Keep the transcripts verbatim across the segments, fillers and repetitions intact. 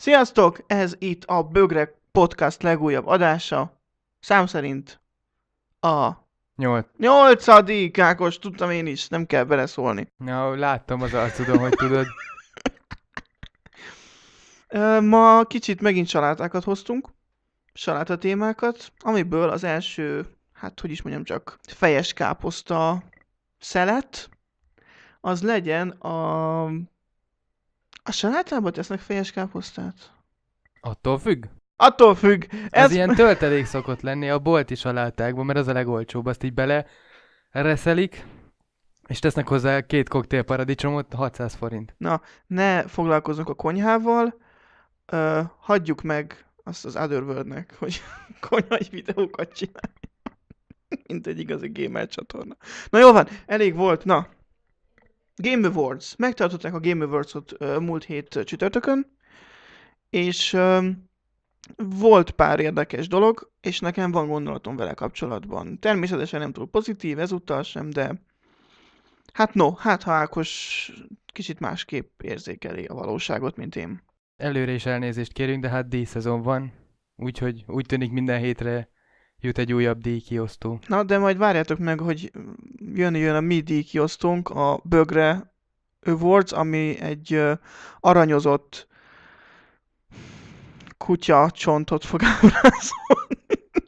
Sziasztok! Ez itt a Bögrek Podcast legújabb adása. Szám szerint a Nyolc. nyolcadik, Ákos, tudtam én is, nem kell beleszólni. Na, láttam az arcodon, hogy tudod. Ö, Ma kicsit megint salátákat hoztunk, saláta témákat, amiből az első, hát hogy is mondjam csak, fejes káposzta szelet, az legyen a... A salátában tesznek fejes káposztát? Attól függ. Attól függ. Ez, Ez ez ilyen töltelék szokott lenni a bolti salátákban, mert az a legolcsóbb. Azt így bele reszelik, és tesznek hozzá két koktélparadicsomot, hatszáz forint. Na, ne foglalkozzunk a konyhával, ö, hagyjuk meg azt az Otherworldnek, hogy konyhai videókat csinálj. Mint egy igazi gamer csatorna. Na jó van, elég volt, na. Game Awards. Megtartották a Game Awards-ot ö, múlt hét ö, csütörtökön, és ö, volt pár érdekes dolog, és nekem van gondolatom vele kapcsolatban. Természetesen nem túl pozitív ezúttal sem, de hát no, hát ha Ákos kicsit másképp érzékeli a valóságot, mint én. Előre is elnézést kérünk, de hát díjszezon van. Úgyhogy úgy tűnik minden hétre jut egy újabb díjkiosztó. Na, de majd várjátok meg, hogy jön jön a mi díjkiosztónk, a Bögre Awards, ami egy ö, aranyozott kutya csontot fog ábrázolni.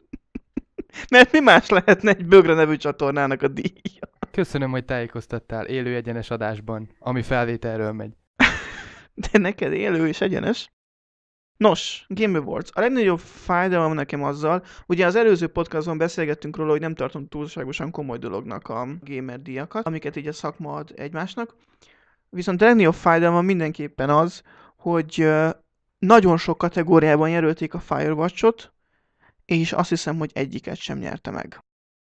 Mert mi más lehetne egy Bögre nevű csatornának a díja? Köszönöm, hogy tájékoztattál élő egyenes adásban, ami felvételről megy. De neked élő és egyenes. Nos, Game Awards. A legnagyobb fájdalom nekem azzal, ugye az előző podcaston beszélgettünk róla, hogy nem tartom túlságosan komoly dolognak a gamer díjakat, amiket így a szakma ad egymásnak. Viszont a legnagyobb fájdalma mindenképpen az, hogy ö, nagyon sok kategóriában jelölték a Firewatch-ot, és azt hiszem, hogy egyiket sem nyerte meg.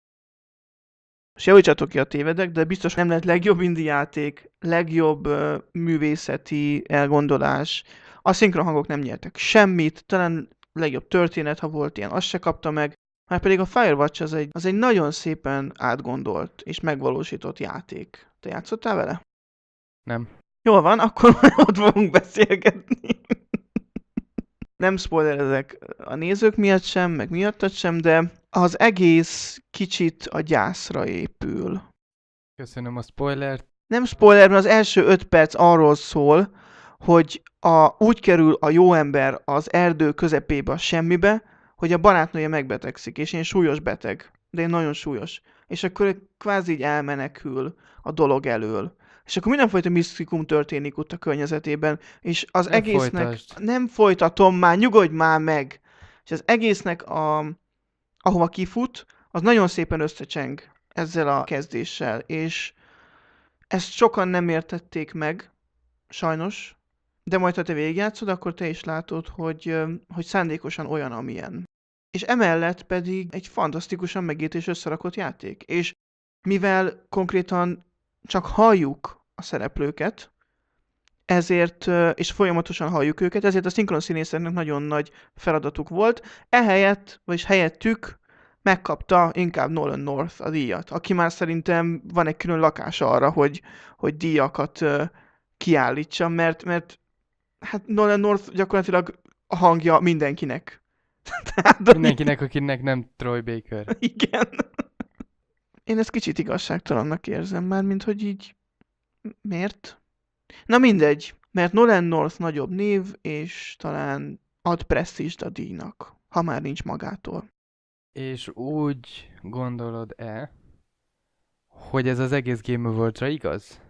És javítsatok ki, a tévedek, de biztos nem lett legjobb indie játék, legjobb ö, művészeti elgondolás. A szinkronhangok nem nyertek semmit, talán legjobb történet, ha volt ilyen, azt se kapta meg. Már pedig a Firewatch az egy, az egy nagyon szépen átgondolt és megvalósított játék. Te játszottál vele? Nem. Jól van, akkor majd ott fogunk beszélgetni. Nem spoilerezek a nézők miatt sem, meg miattad sem, de az egész kicsit a gyászra épül. Köszönöm a spoilert. Nem spoiler, mert az első öt perc arról szól, hogy a, úgy kerül a jó ember az erdő közepébe a semmibe, hogy a barátnője megbetegszik, és én súlyos beteg, de én nagyon súlyos. És akkor ő kvázi így elmenekül a dolog elől. És akkor mindenfajta misztikum történik ott a környezetében, és az Ne egésznek... folytasd. Nem folytatom már, nyugodj már meg! És az egésznek, a, ahova kifut, az nagyon szépen összecseng ezzel a kezdéssel, és ezt sokan nem értették meg, sajnos, de majd ha te végigjátszod, akkor te is látod, hogy, ö, hogy szándékosan olyan, amilyen. És emellett pedig egy fantasztikusan megírt és összerakott játék. És mivel konkrétan csak halljuk a szereplőket, ezért, ö, és folyamatosan halljuk őket, ezért a szinkron színészeknek nagyon nagy feladatuk volt. Ehelyett, vagyis helyettük megkapta inkább Nolan North a díjat, aki már szerintem van egy külön lakása arra, hogy, hogy díjakat ö, kiállítsa, mert, mert hát Nolan North gyakorlatilag a hangja mindenkinek. Tehát, a- Mindenkinek, akinek nem Troy Baker. Igen. Én ezt kicsit igazságtalannak érzem már, mint hogy így... Miért? Na mindegy, mert Nolan North nagyobb név, és talán ad presztízst a díjnak, ha már nincs magától. És úgy gondolod-e, hogy ez az egész Game Awards-ra igaz?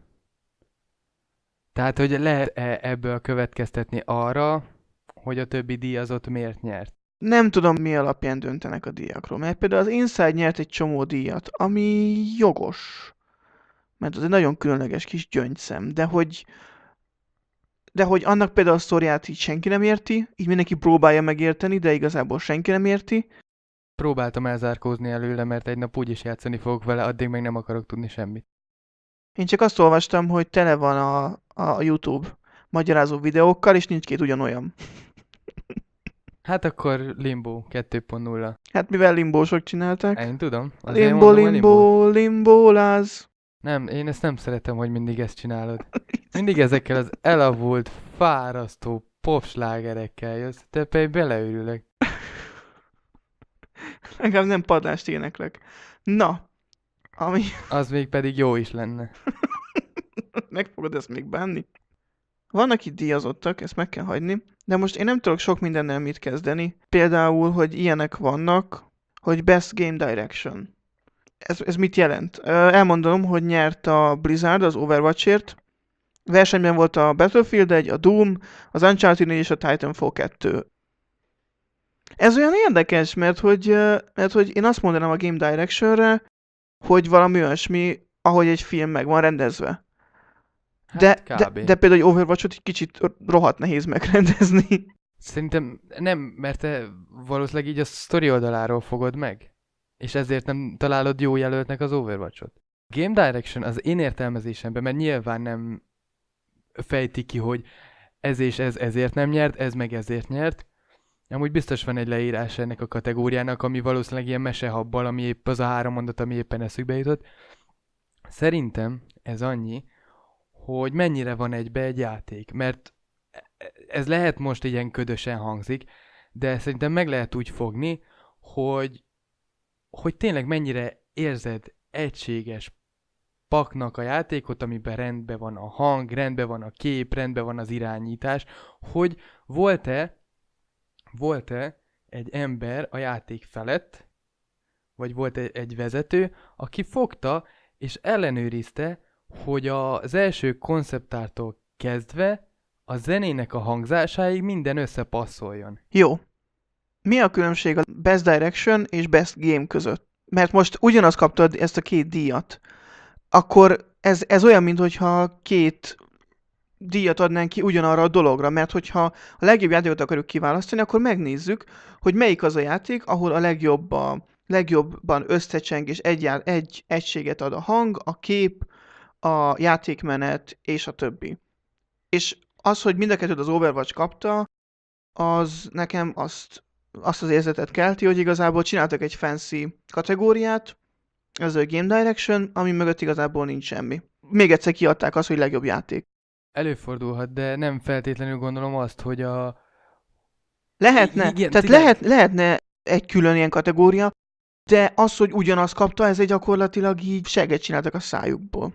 Tehát, hogy lehet-e ebből következtetni arra, hogy a többi díjazott miért nyert? Nem tudom, mi alapján döntenek a díjakról, mert például az Inside nyert egy csomó díjat, ami jogos. Mert az egy nagyon különleges kis gyöngyszem, de hogy de hogy annak például a sztoriát így senki nem érti, így mindenki próbálja megérteni, de igazából senki nem érti. Próbáltam elzárkózni előle, mert egy nap úgyis játszani fogok vele, addig meg nem akarok tudni semmit. Én csak azt olvastam, hogy tele van a, a YouTube magyarázó videókkal, és nincs két ugyanolyan. Hát akkor Limbo kettő pont nulla. Hát mivel limbósok csinálták? Én tudom. azért Limbo, mondom a limbo, limboláz. Nem, én ezt nem szeretem, hogy mindig ezt csinálod. Mindig ezekkel az elavult, fárasztó popslágerekkel jössz, te pedig beleőrülök. Legalább nem padlást éneklek. Na, ami... Az még pedig jó is lenne. meg fogod ezt még bánni? Vannak itt díjazottak, ezt meg kell hagyni, de most én nem tudok sok mindennel mit kezdeni. Például, hogy ilyenek vannak, hogy Best Game Direction. Ez, ez mit jelent? Ö, Elmondom, hogy nyert a Blizzard az Overwatchért. Versenyben volt a Battlefield egy, a Doom, az Uncharted négy és a Titanfall kettő. Ez olyan érdekes, mert hogy, ö, mert hogy én azt mondanám a Game Directionre, hogy valami olyasmi, ahogy egy film meg van rendezve. De, Hát de, kb. de például egy Overwatchot egy kicsit rohadt nehéz megrendezni. Szerintem nem, mert te valószínűleg így a sztori oldaláról fogod meg. És ezért nem találod jó jelöltnek az Overwatchot. Game Direction az én értelmezésemben, mert nyilván nem fejti ki, hogy ez és ez ezért nem nyert, ez meg ezért nyert. Amúgy biztos van egy leírás ennek a kategóriának, ami valószínűleg ilyen mesehabbal, ami épp az a három mondat, ami éppen eszükbe jutott. Szerintem ez annyi, hogy mennyire van egybe egy játék, mert ez lehet most ilyen ködösen hangzik, de szerintem meg lehet úgy fogni, hogy, hogy tényleg mennyire érzed egységes paknak a játékot, amiben rendben van a hang, rendben van a kép, rendben van az irányítás, hogy volt-e, volt-e egy ember a játék felett, vagy volt egy, egy vezető, aki fogta és ellenőrizte, hogy az első konceptártól kezdve a zenének a hangzásáig minden összepasszoljon. Jó. Mi a különbség a Best Direction és Best Game között? Mert most ugyanaz kaptad ezt a két díjat. Akkor ez, ez olyan, mintha két díjat adnánk ki ugyanarra a dologra, mert hogyha a legjobb játékot akarjuk kiválasztani, akkor megnézzük, hogy melyik az a játék, ahol a legjobb a, legjobban összecseng és egy, egy egységet ad a hang, a kép, a játékmenet és a többi. És az, hogy mind a kettőt az Overwatch kapta, az nekem azt, azt az érzetet kelti, hogy igazából csináltak egy fancy kategóriát, ez a Game Direction, ami mögött igazából nincs semmi. Még egyszer kiadták azt, hogy legjobb játék. Előfordulhat, de nem feltétlenül gondolom azt, hogy a... Lehetne, Igen, tehát igen. lehet, lehetne egy külön ilyen kategória, de az, hogy ugyanazt kapta, ez egy gyakorlatilag így seget csináltak a szájukból.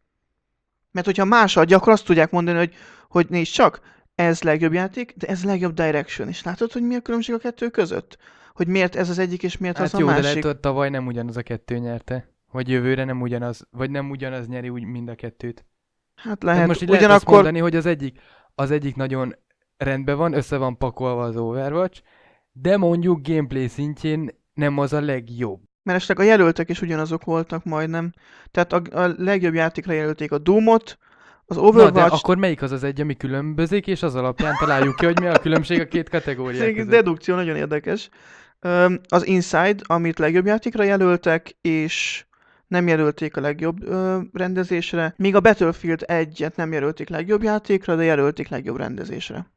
Mert hogyha más adja, akkor azt tudják mondani, hogy, hogy nézd csak, ez legjobb játék, de ez legjobb direction. És látod, hogy mi a különbség a kettő között? Hogy miért ez az egyik, és miért Hát az a jó, de másik? lehet, hogy tavaly nem ugyanaz a kettő nyerte. Vagy jövőre nem ugyanaz, vagy nem ugyanaz nyeri úgy mind a kettőt. Hát Hát lehet, most így lehet azt ugyanakkor... mondani, hogy az egyik, az egyik nagyon rendben van, össze van pakolva az Overwatch, de mondjuk gameplay szintjén nem az a legjobb. Mert esetleg a jelöltek is ugyanazok voltak majdnem. Tehát a, a legjobb játékra jelölték a Doomot, az Overwatch... Na, de akkor melyik az az egy, ami különbözik, és az alapján találjuk ki, hogy mi a különbség a két kategóriák Ez között. dedukció nagyon érdekes. Öm, Az Inside, amit legjobb játékra jelöltek, és nem jelölték a legjobb ö, rendezésre, míg a Battlefield egyet nem jelölték legjobb játékra, de jelölték legjobb rendezésre.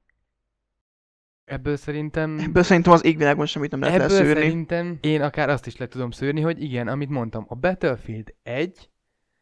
Ebből szerintem... Ebből szerintem az égvilágon semmit nem lehet Ebből leszűrni. szerintem én akár azt is le tudom szűrni, hogy igen, amit mondtam, a Battlefield egy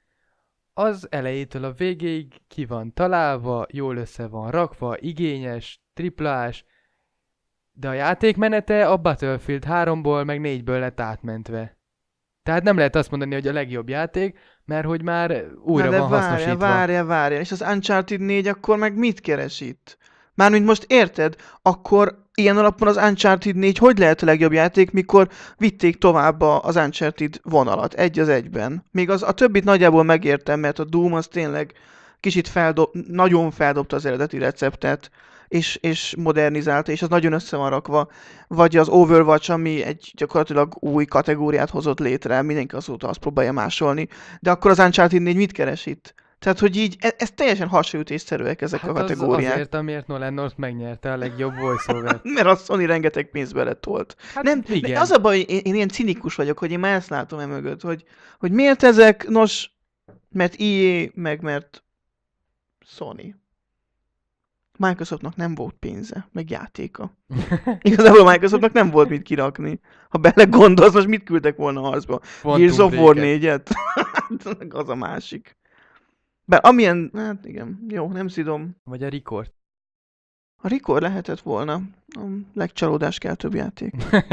az elejétől a végéig ki van találva, jól össze van rakva, igényes, triplás, de a játékmenete a Battlefield háromból meg négyből lett átmentve. Tehát nem lehet azt mondani, hogy a legjobb játék, mert hogy már újra Na de van várja, hasznosítva. várja, várja. És az Uncharted négy akkor meg mit keres itt? Mármint most érted? Akkor ilyen alapon az Uncharted négy hogy lehet a legjobb játék, mikor vitték tovább a- az Uncharted vonalat egy az egyben. Még az, a többit nagyjából megértem, mert a Doom az tényleg kicsit feldob, nagyon feldobta az eredeti receptet, és, és modernizálta, és az nagyon össze van rakva. Vagy az Overwatch, ami egy gyakorlatilag új kategóriát hozott létre, mindenki azóta azt próbálja másolni. De akkor az Uncharted négy mit keres itt? Tehát, hogy így, ez, ez teljesen hasonlítésszerűek ezek Hát a az kategóriák. azért, amiért Nolan North megnyerte a legjobb voice-over. Mert a Sony rengeteg pénzt beletolt. Hát Nem, igen. az a baj, hogy én, én ilyen cinikus vagyok, hogy én már ezt látom emögött, hogy, hogy miért ezek, nos, mert í á, meg mert Sony. Microsoftnak nem volt pénze, meg játéka. Igazából Microsoftnak nem volt mit kirakni. Ha belegondolsz, most mit küldtek volna harcba? Gears of War négyet? Az a másik. Bár amilyen, hát igen, jó, nem szidom. Vagy a Record. A Record lehetett volna a legcsalódáskeltőbb játék.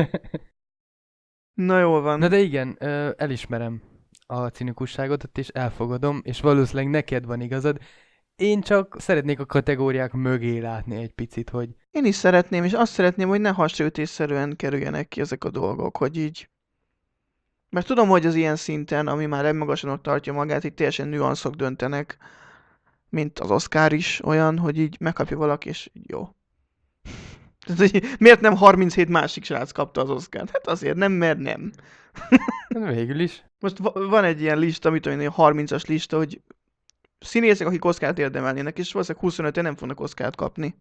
Na jól van. Na de igen, ö, elismerem a cinikusságodat, és elfogadom, és valószínűleg neked van igazad. Én csak szeretnék a kategóriák mögé látni egy picit, hogy Én is szeretném, és azt szeretném, hogy ne hasraütésszerűen kerüljenek ki ezek a dolgok, hogy így... Mert tudom, hogy az ilyen szinten, ami már önmagasan ott tartja magát, így teljesen nüanszok döntenek, mint az Oscar is olyan, hogy így megkapja valaki, és így jó. Tehát, hogy miért nem harminchét másik srác kapta az Oscart? Hát azért nem, mert nem. végül is. Most va- van egy ilyen lista, amit olyan harmincas lista, hogy színészek, akik Oscart érdemelnének, és valószínűleg huszonöten nem fognak Oscart kapni.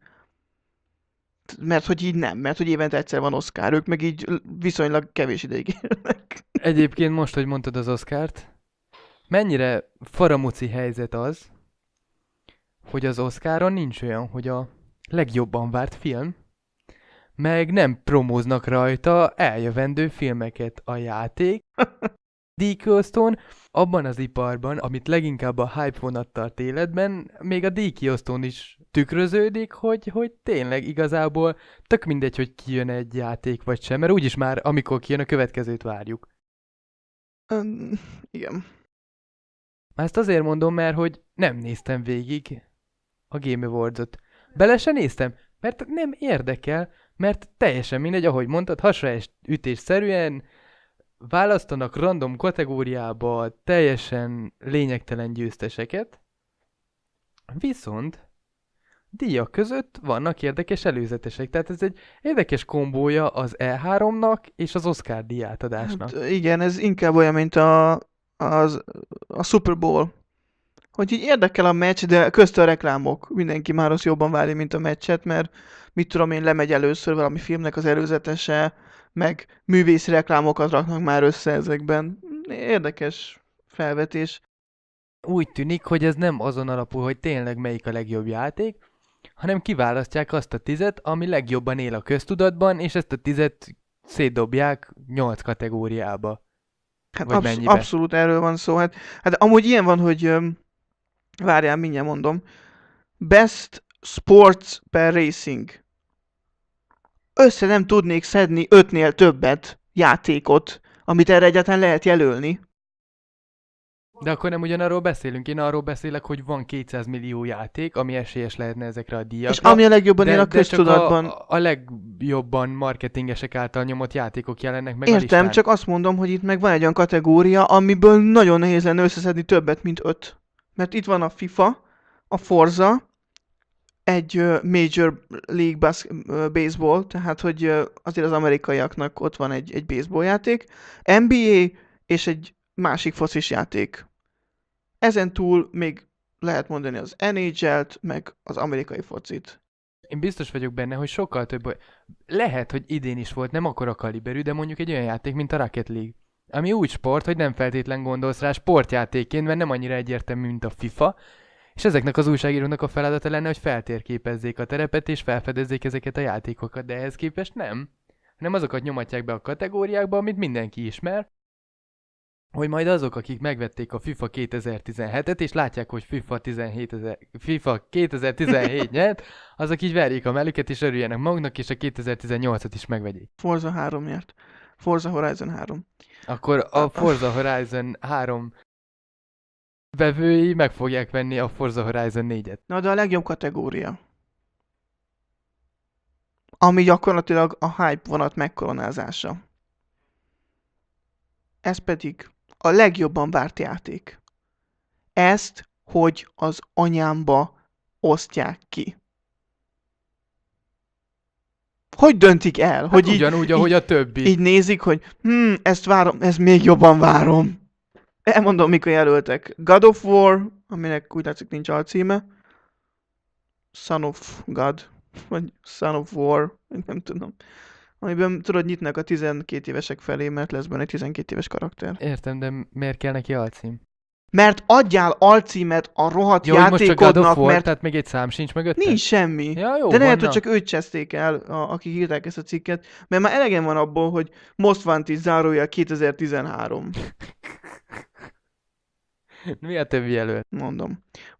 Mert hogy így nem, mert hogy évente egyszer van Oscar, ők meg így viszonylag kevés ideig élnek. Egyébként most, hogy mondtad az Oscart, mennyire faramuci helyzet az, hogy az Oscaron nincs olyan, hogy a legjobban várt film, meg nem promóznak rajta eljövendő filmeket a játék. díjkiosztón, abban az iparban, amit leginkább a hype vonat tart életben, még a díjkiosztón is tükröződik, hogy, hogy tényleg igazából tök mindegy, hogy kijön egy játék vagy sem, mert úgyis már amikor kijön a következőt várjuk. Um, igen. Ezt azért mondom, mert hogy nem néztem végig a Game Awards-ot. Bele se néztem, mert nem érdekel, mert teljesen mindegy, ahogy mondtad, hasraütésszerűen választanak random kategóriába teljesen lényegtelen győzteseket, viszont díjak között vannak érdekes előzetesek. Tehát ez egy érdekes kombója az E háromnak és az Oscar díjátadásnak. Hát, igen, ez inkább olyan, mint a, az, a Super Bowl. Hogy így érdekel a meccs, de közt a reklámok. Mindenki már azt jobban várja, mint a meccset, mert mit tudom én, lemegy először valami filmnek az előzetese, meg művészi reklámokat raknak már össze ezekben. Érdekes felvetés. Úgy tűnik, hogy ez nem azon alapul, hogy tényleg melyik a legjobb játék, hanem kiválasztják azt a tizet, ami legjobban él a köztudatban, és ezt a tizet szétdobják nyolc kategóriába. Hát Vagy absz- mennyibe? abszolút erről van szó. Hát, hát amúgy ilyen van, hogy öm, várjál, mindjárt mondom. Best Sports per Racing. Össze nem tudnék szedni ötnél többet játékot, amit erre egyáltalán lehet jelölni. De akkor nem ugyanarról beszélünk. Én arról beszélek, hogy van kétszáz millió játék, ami esélyes lehetne ezekre a díjakra. És ami a legjobban de, él a de csak köztudatban. a, a legjobban marketingesek által nyomott játékok jelennek meg a Értem, listán. csak azt mondom, hogy itt meg van egy olyan kategória, amiből nagyon nehéz lenne összeszedni többet, mint öt. Mert itt van a FIFA, a Forza, egy uh, Major League Bas- uh, Baseball, tehát hogy uh, azért az amerikaiaknak ott van egy, egy baseball játék, N B A és egy másik focis játék. Ezen túl még lehet mondani az N H L-t, meg az amerikai focit. Én biztos vagyok benne, hogy sokkal több... Lehet, hogy idén is volt nem akkora kaliberű, de mondjuk egy olyan játék, mint a Rocket League. Ami úgy sport, hogy nem feltétlen gondolsz rá sportjátékként, mert nem annyira egyértelmű, mint a FIFA, és ezeknek az újságíróknak a feladata lenne, hogy feltérképezzék a terepet, és felfedezzék ezeket a játékokat, de ehhez képest nem. Hanem azokat nyomatják be a kategóriákba, amit mindenki ismer, hogy majd azok, akik megvették a FIFA kétezer-tizenhetet, és látják, hogy FIFA, tizenhét ezer, FIFA kétezer-tizenhét nyert, azok így verjék a mellüket, és örüljenek maguknak, és a kétezer-tizennyolcat is megvegyék. Forza három nyert. Forza Horizon három. Akkor a Forza Horizon három vevői meg fogják venni a Forza Horizon négyet. Na, de a legjobb kategória, ami gyakorlatilag a hype vonat megkoronázása. Ez pedig a legjobban várt játék. Ezt, hogy az anyámba osztják ki. Hogy döntik el? Hát hogy így, ugyanúgy, ahogy így, a többi. így nézik, hogy hm, ezt várom, ezt még jobban várom. Elmondom, mikor jelöltek. God of War, aminek úgy látszik nincs alcíme. Son of God, vagy Son of War, nem tudom. Amiben tudod, nyitnak a tizenkét évesek felé, mert lesz benne egy tizenkét éves karakter. Értem, de miért kell neki alcím? Mert adjál alcímet a rohadt Jó, hogy most csak God of játékodnak, War, mert tehát még egy szám sincs mögötte? nincs semmi. Ja, jó, De lehet, van, hogy csak őt cseszték el, a, akik írták ezt a cikket, mert már elegem van abból, hogy Most Wanted zárójel kétezer-tizenhárom. Mi a többi jelölt? Mondom.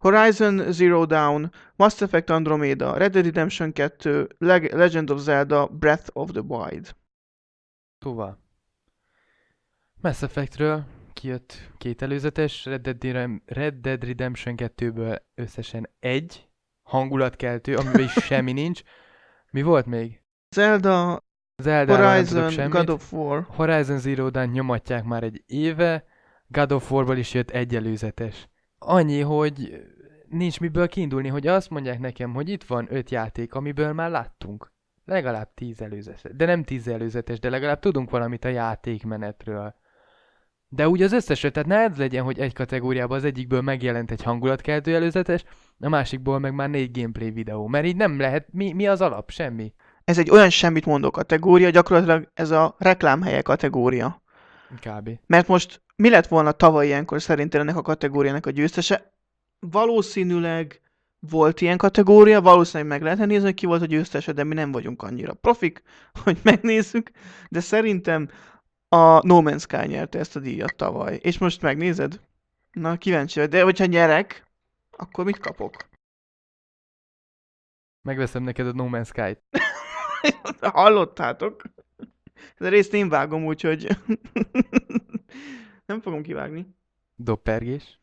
Horizon Zero Dawn, Mass Effect Andromeda, Red Dead Redemption kettő, Leg- Legend of Zelda, Breath of the Wild. Tovább. Mass Effectről kijött két előzetes, Red Dead, Redem- Red Dead Redemption kettőből összesen egy hangulatkeltő, amiben is semmi nincs. Mi volt még? Zelda, Zeldáról nem tudok Horizon, semmit. God of War. Horizon Zero Dawn nyomatják már egy éve, God of War-ból is jött egy előzetes. Annyi, hogy nincs miből kiindulni, hogy azt mondják nekem, hogy itt van öt játék, amiből már láttunk. Legalább tíz előzetes. De nem tíz előzetes, de legalább tudunk valamit a játékmenetről. De úgy az összes öt, tehát ne ez legyen, hogy egy kategóriában az egyikből megjelent egy hangulatkeltő előzetes, a másikból meg már négy gameplay videó. Mert így nem lehet, mi, mi az alap? Semmi. Ez egy olyan semmit mondó kategória, gyakorlatilag ez a reklámhelye kategória. Kb. Mert most mi lett volna tavaly ilyenkor szerinted ennek a kategóriának a győztese? Valószínűleg volt ilyen kategória, valószínűleg meg lehetne nézni, hogy ki volt a győztese, de mi nem vagyunk annyira profik, hogy megnézzük, de szerintem a No Man's Sky nyerte ezt a díjat tavaly. És most megnézed? Na, kíváncsi vagy. De hogyha nyerek, akkor mit kapok? Megveszem neked a No Man's Sky-t. Hallottátok? Ez a részt én vágom, úgyhogy nem fogom kivágni. Doppergés.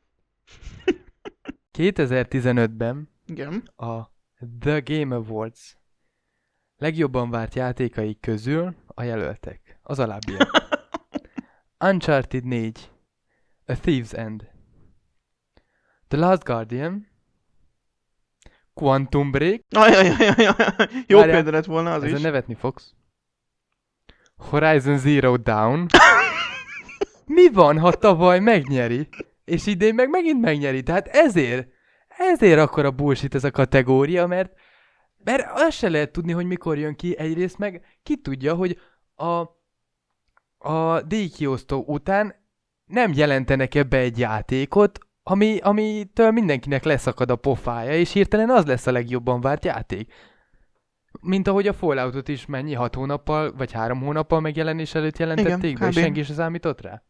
kétezer-tizenötben Igen. a The Game Awards legjobban várt játékai közül a jelöltek. Az alábbiak. Uncharted négy, A Thief's End, The Last Guardian, Quantum Break, Ajajajajaj, jó Várjál, példa lett volna az ezen is. nevetni fogsz, Horizon Zero Dawn. Mi van, ha tavaly megnyeri, és idén meg megint megnyeri? Tehát ezért, ezért akkora bullshit ez a kategória, mert, mert azt se lehet tudni, hogy mikor jön ki egyrészt, meg ki tudja, hogy a, a díjkiosztó után nem jelentenek be egy játékot, ami, amitől mindenkinek leszakad a pofája, és hirtelen az lesz a legjobban várt játék. Mint ahogy a Falloutot is mennyi, hat hónappal, vagy három hónappal megjelenés előtt jelentették Igen, be, és kb. senki se számított rá.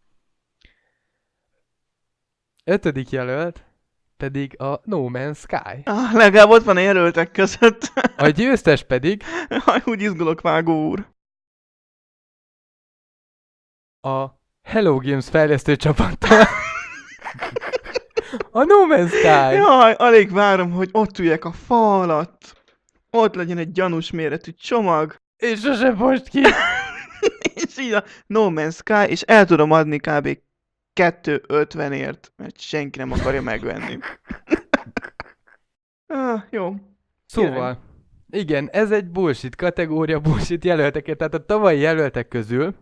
Ötödik jelölt pedig a No Man's Sky. Ah, legalább ott van a jelöltek között. A győztes pedig Aj, úgy izgulok, vágó úr. a Hello Games fejlesztő csapattól. A No Man's Sky. Jaj, alig várom, hogy ott üljek a fa alatt. Ott legyen egy gyanús méretű csomag. És sose most ki. És így a No Man's Sky, és el tudom adni kb. kettő ötvenért, mert senki nem akarja megvenni. ah, jó. Szóval, igen, ez egy bullshit kategória, bullshit jelölteket. Tehát a tavalyi jelöltek közül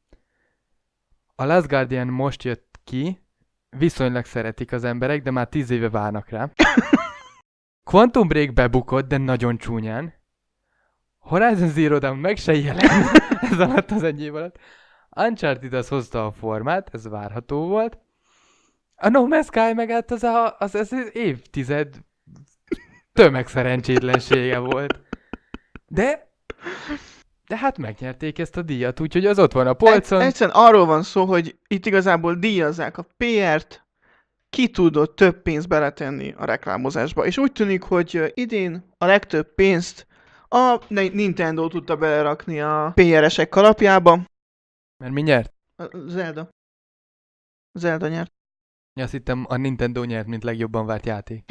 a Last Guardian most jött ki, viszonylag szeretik az emberek, de már tíz éve várnak rá. Quantum Break bebukott, de nagyon csúnyán. Horizon Zero Dawn meg se jelent ez alatt az egy év alatt. Uncharted az hozta a formát, ez várható volt. A No Man's Sky meg hát az, a, az, az, az évtized tömegszerencsétlensége volt. De, de hát megnyerték ezt a díjat, úgyhogy az ott van a polcon. Egy, egyszerűen arról van szó, hogy itt igazából díjazzák a pé ert, ki tudott több pénzt beletenni a reklámozásba. És úgy tűnik, hogy idén a legtöbb pénzt a Nintendo tudta belerakni a pé er-esek kalapjába. Mert mi nyert? A Zelda. Zelda nyert. Azt hittem, a Nintendo nyert, mint legjobban várt játék.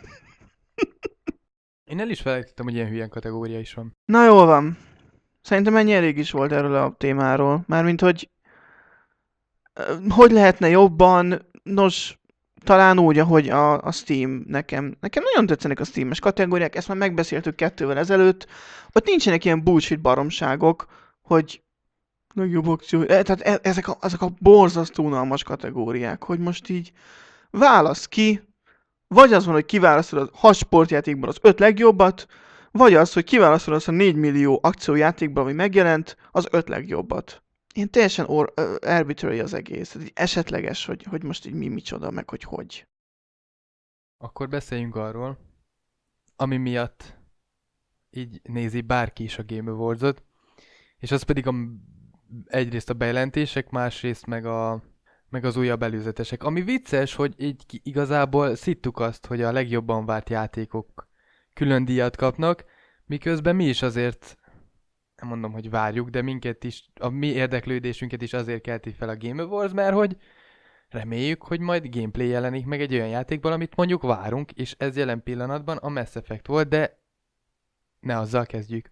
Én el is felejtettem, hogy ilyen hülyen kategória is van. Na jól van. Szerintem ennyi elég is volt erről a témáról. Mármint, hogy hogy lehetne jobban, nos, talán úgy, ahogy a, a Steam nekem. Nekem nagyon tetszenek a Steam-es kategóriák, ezt már megbeszéltük kettővel ezelőtt. Ott nincsenek ilyen bullshit baromságok, hogy legjobb akció. E, tehát e, ezek, a, ezek a borzasztó unalmas kategóriák, hogy most így válasz ki, vagy az van, hogy kiválasztod a hat sportjátékban az öt legjobbat, vagy az, hogy kiválasztod azt a négy millió akciójátékban, ami megjelent, az öt legjobbat. Ilyen teljesen or- uh, arbitrary az egész. Tehát így esetleges, hogy, hogy most így mi micsoda, meg hogy hogy. Akkor beszéljünk arról, ami miatt így nézi bárki is a Game Awards-ot, és az pedig a, egyrészt a bejelentések, másrészt meg a meg az újabb előzetesek. Ami vicces, hogy így ki- igazából szittuk azt, hogy a legjobban várt játékok külön díjat kapnak, miközben mi is azért, nem mondom, hogy várjuk, de minket is, a mi érdeklődésünket is azért kelti fel a Game Awards, mert hogy reméljük, hogy majd gameplay jelenik meg egy olyan játékban, amit mondjuk várunk, és ez jelen pillanatban a Mass Effect volt, de ne azzal kezdjük.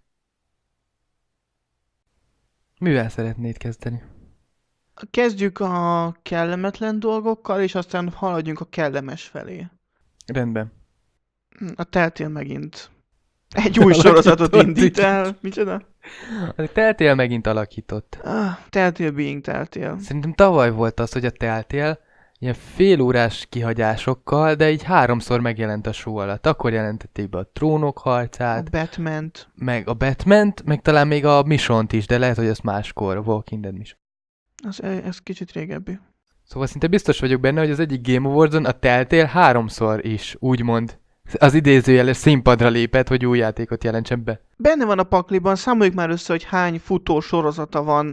Mivel szeretnéd kezdeni? Kezdjük a kellemetlen dolgokkal, és aztán haladjunk a kellemes felé. Rendben. A Telltale megint egy új sorozatot indít el. Micsoda? A Telltale megint alakított. Ah, Telltale being Telltale. Szerintem tavaly volt az, hogy a Telltale ilyen félórás kihagyásokkal, de így háromszor megjelent a show alatt. Akkor jelentették be a Trónok A harcát, Batman-t. meg a Batman-t, meg talán még a Mission-t is, de lehet, hogy az máskor, a Walking Dead Mission. Az, ez kicsit régebbi. Szóval szinte biztos vagyok benne, hogy az egyik Game Awards-on a Telltale háromszor is, úgymond, az idézőjeles színpadra lépett, hogy új játékot jelentsen be. Benne van a pakliban, számoljuk már össze, hogy hány futó sorozata van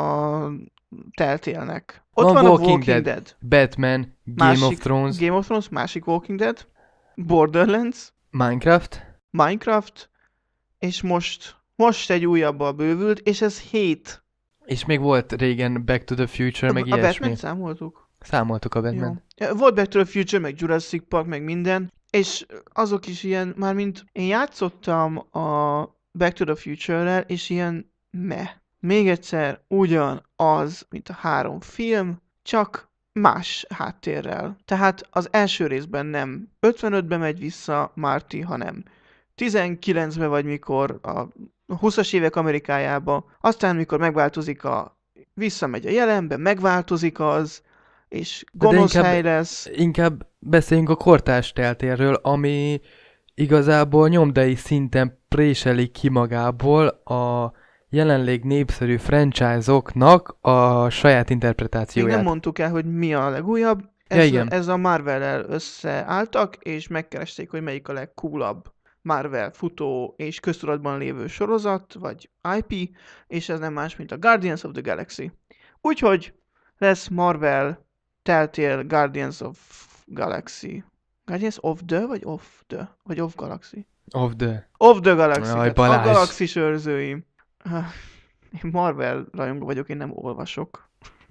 a Telltale-nek. Ott Van van, Walking a Walking Dead. Dead. Batman, Game Másik- of Thrones, Game of Thrones, másik Walking Dead. Borderlands, Minecraft, Minecraft, és most, most egy újabbal bővült, és ez hét. és még volt régen Back to the Future, A, meg a ilyesmi. Batman számoltuk? Számoltuk a Batman. Jó. Volt Back to the Future, meg Jurassic Park, meg minden, és azok is ilyen, mármint én játszottam a Back to the Future-rel, és ilyen meh. Még egyszer ugyanaz, mint a három film, csak más háttérrel. Tehát az első részben nem ötvenötbe megy vissza Marty, hanem tizenkilencbe vagy mikor a huszas évek Amerikájába, aztán mikor megváltozik a, visszamegy a jelenbe, megváltozik az, és De gonosz inkább- hely lesz. Inkább beszéljünk a kortárs Telltale-ről, ami igazából nyomdai szinten préseli ki magából a jelenleg népszerű franchise-oknak a saját Még interpretációját. nem mondtuk el, hogy mi a legújabb. Ja, Ez, igen. ez a Marvel-el összeálltak, és megkeresték, hogy melyik a legcoolabb Marvel futó és köztudatban lévő sorozat, vagy i pé, és ez nem más, mint a Guardians of the Galaxy. Úgyhogy lesz Marvel Telltale Guardians of Galaxy. Guardians of the, vagy of the? Vagy of Galaxy? Of the... Of the Galaxy. Jaj, tehát a Balázs. galaxis őrzői. Ah, Én Marvel rajongó vagyok, én nem olvasok.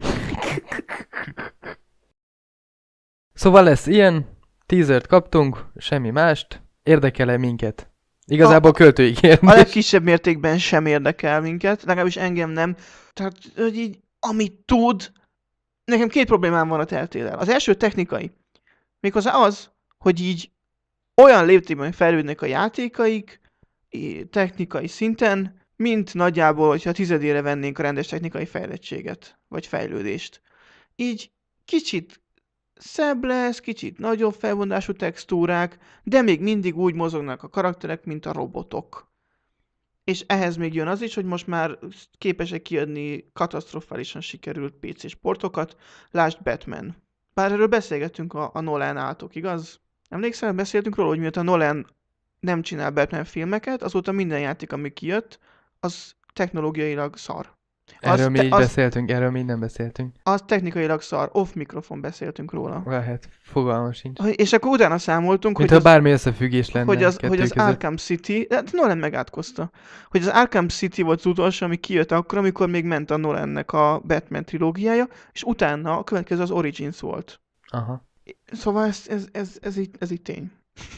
Szóval lesz ilyen, teasert kaptunk, semmi mást, érdekel-e minket? Igazából A- költői A kérdés. legkisebb mértékben sem érdekel minket, legalábbis engem nem. Tehát, hogy így, amit tud, nekem két problémám van a Telltale-el. Az első technikai. Méghozzá az, hogy így olyan léptékben fejlődnek a játékaik, í- technikai szinten, mint nagyjából, hogyha tizedére vennénk a rendes technikai fejlettséget, vagy fejlődést. Így kicsit szebb lesz, kicsit nagyobb felvonású textúrák, de még mindig úgy mozognak a karakterek, mint a robotok. És ehhez még jön az is, hogy most már képesek kiadni katasztrofálisan sikerült pé cés portokat, lásd Batman. Bár erről beszélgettünk a, a Nolan átok, igaz? Emlékszel, beszéltünk róla, hogy mióta Nolan nem csinál Batman filmeket, azóta minden játék, ami kijött, az technológiailag szar. Erről az mi te- így az- beszéltünk, erről mi így nem beszéltünk. Az technikailag szar, off mikrofon beszéltünk róla. Lehet, fogalmam sincs. Hogy- És akkor utána számoltunk, Mint hogy ha az, bármi összefüggés lenne hogy az, kettő hogy az között. Arkham City, hát Nolan megátkozta, hogy az Arkham City volt az utolsó, ami kijött akkor, amikor még ment a Nolannek a Batman trilógiája, és utána a következő az Origins volt. Aha. Szóval ez, ez, ez, ez, így, ez így tény.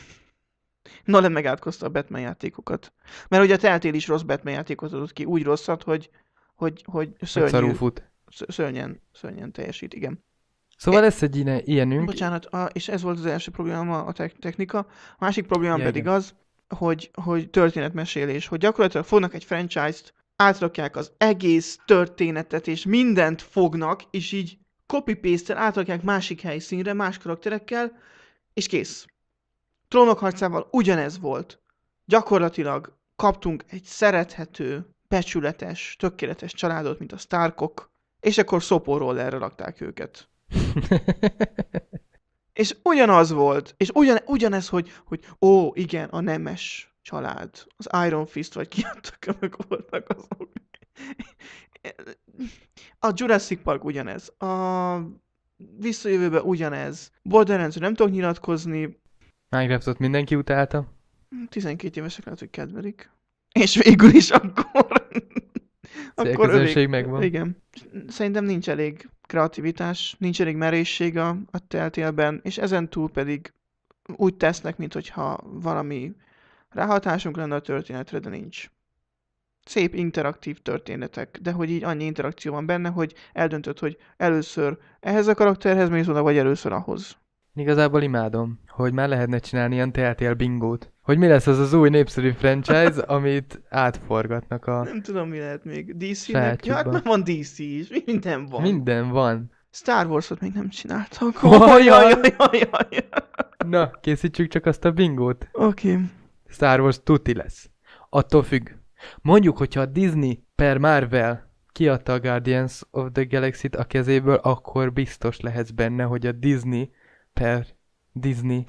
Nolan megátkozta a Batman játékokat. Mert ugye a Telltale is rossz Batman játékot adott ki, úgy rosszat, hogy, hogy, hogy Hogy szarul szörnyű, fut. sz- szörnyen, szörnyen teljesít, igen. Szóval lesz egy ilyen, ilyenünk. Bocsánat, a, és ez volt az első probléma, a te- technika. A másik problémám Ja, pedig igen. az, hogy, hogy történetmesélés, hogy gyakorlatilag fognak egy franchise-t, átrakják az egész történetet, és mindent fognak, és így copy-paste-tel átrakják másik helyszínre, más karakterekkel, és kész. Trónok harcával ugyanez volt. Gyakorlatilag kaptunk egy szerethető, becsületes, tökéletes családot, mint a Starkok, és akkor szopóról erre rakták őket. És ugyanaz volt, és ugyan, ugyanez, hogy, hogy ó, igen, a nemes család, az Iron Fist, vagy ki a tökömök voltak azok. A Jurassic Park ugyanez. A Visszajövőben ugyanez. Borderlands-ről nem tudok nyilatkozni. Minecraftot mindenki utálta. tizenkét évesek lehet, hogy kedvelik. És végül is akkor... Célközönség megvan. Igen. Szerintem nincs elég kreativitás, nincs elég merészség a, a Telltale-ben, és ezen túl pedig úgy tesznek, mintha valami ráhatásunk lenne a történetre, de nincs. Szép interaktív történetek, de hogy így annyi interakció van benne, hogy eldöntöd, hogy először ehhez a karakterhez mész oda, vagy először ahhoz. Igazából imádom, hogy már lehetne csinálni ilyen Telltale bingót. Hogy mi lesz az az új népszerű franchise, amit átforgatnak a Nem tudom, mi lehet még. dé cé-nek? Ja, hát sajátjukba. már van dé cé is, minden van. Minden van. Star Wars-ot még nem csináltak. Olyan? Ojajajajaj. Na, készítsük csak azt a bingót. Oké. Okay. Star Wars tuti lesz. Attól függ. Mondjuk, hogyha a Disney per Marvel kiadta a Guardians of the Galaxy-t a kezéből, akkor biztos lehetsz benne, hogy a Disney per Disney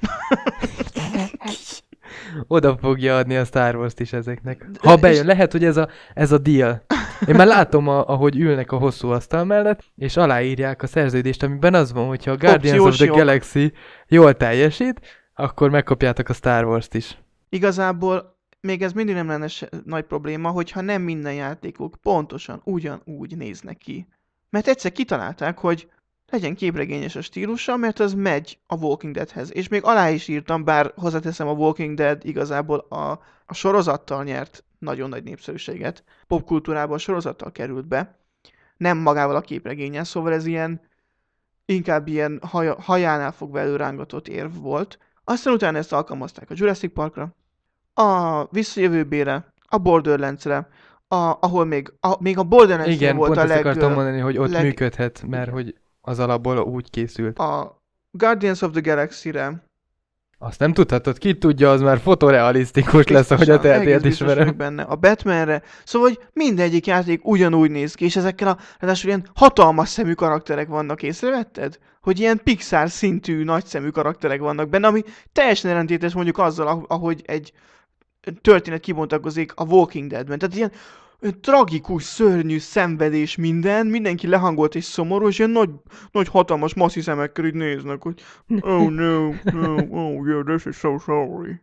oda fogja adni a Star Wars-t is ezeknek. Ha bejön, lehet, hogy ez a, ez a deal. Én már látom, a, ahogy ülnek a hosszú asztal mellett, és aláírják a szerződést, amiben az van, hogyha a Guardians Opciós of the jog. Galaxy jól teljesít, akkor megkapjátok a Star Wars-t is. Igazából még ez mindig nem lenne se, nagy probléma, hogyha nem minden játékok pontosan ugyanúgy néznek ki. Mert egyszer kitalálták, hogy legyen képregényes a stílusa, mert az megy a Walking Deadhez. És még alá is írtam, bár hozzáteszem, a Walking Dead igazából a, a sorozattal nyert nagyon nagy népszerűséget. Popkultúrában a sorozattal került be, nem magával a képregénnyel, szóval ez ilyen, inkább ilyen haja, hajánál fogva előrángatott érv volt. Aztán utána ezt alkalmazták a Jurassic Parkra, a Visszajövőbére, a Borderlands-re, a, ahol még a, még a Borderlands Igen, volt pont a ezt leg... akartam mondani, hogy ott leg- működhet, mert hogy az alapból úgy készült. A Guardians of the Galaxy-re. Azt nem tudhatod, ki tudja, az már fotorealisztikus lesz, ahogy a Biztosan, egész Telltale-t biztos vagyok ismerem. benne. A Batmanre. Szóval, hogy mindegyik játék ugyanúgy néz ki, és ezekkel a, ráadásul ilyen hatalmas szemű karakterek vannak, észrevetted? Hogy ilyen Pixar szintű nagy szemű karakterek vannak benne, ami teljesen ellentétes mondjuk azzal, ah- ahogy egy történet kibontakozik a Walking Deadben. Tehát ilyen olyan tragikus, szörnyű szenvedés minden, mindenki lehangolt és szomorú, és ilyen nagy, nagy hatalmas masszi szemekkel így néznek, hogy oh no, no, oh yeah, this is so sorry.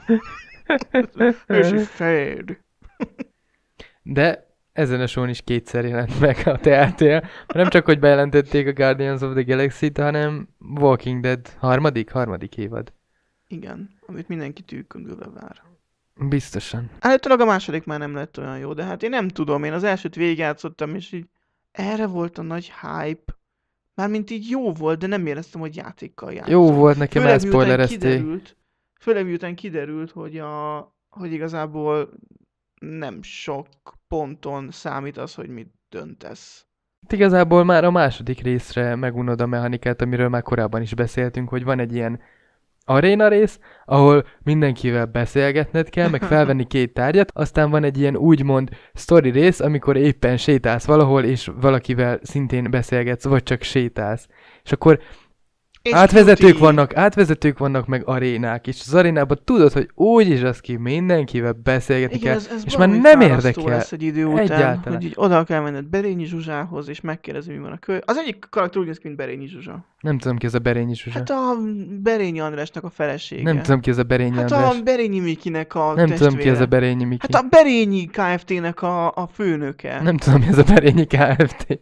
This is sad. De ezen a show-n is kétszer jelent meg a Telltale. Nem csak, hogy bejelentették a Guardians of the Galaxy-t, hanem Walking Dead harmadik, harmadik évad. Igen, amit mindenki tűkönülve vár. Biztosan. Állítólag a második már nem lett olyan jó, de hát én nem tudom, én az elsőt végigjátszottam, és így erre volt a nagy hype. Mármint így jó volt, de nem éreztem, hogy játékkal játszom. Jó volt, nekem Főleg miután elszpoilerezték. kiderült, főleg miután kiderült, hogy, a, hogy igazából nem sok ponton számít az, hogy mit döntesz. Igazából már a második részre megunod a mechanikát, amiről már korábban is beszéltünk, hogy van egy ilyen aréna rész, ahol mindenkivel beszélgetned kell, meg felvenni két tárgyat, aztán van egy ilyen úgymond story rész, amikor éppen sétálsz valahol, és valakivel szintén beszélgetsz, vagy csak sétálsz. És akkor És átvezetők tuti. vannak, átvezetők vannak, meg arénák, és az arénában tudod, hogy úgy is az ki, mindenkivel beszélgetni Igen, kell, ez, ez és már valami nem fárasztó érdekel. lesz egy idő után, Egyáltalán. hogy így oda kell menned Berényi Zsuzsához, és megkérdezni, mi van a kö... Az egyik karakter úgy néz ki, mint Berényi Zsuzsa. Nem tudom ki ez a Berényi Zsuzsa. Hát a Berényi Andrásnak a felesége. Nem tudom ki ez a Berényi Hát András. a Berényi Mikinek a Nem testvére. tudom ki ez a Berényi Miki. Hát a Berényi Kft-nek a, a főnöke. Nem tudom mi ez a Berényi Kft.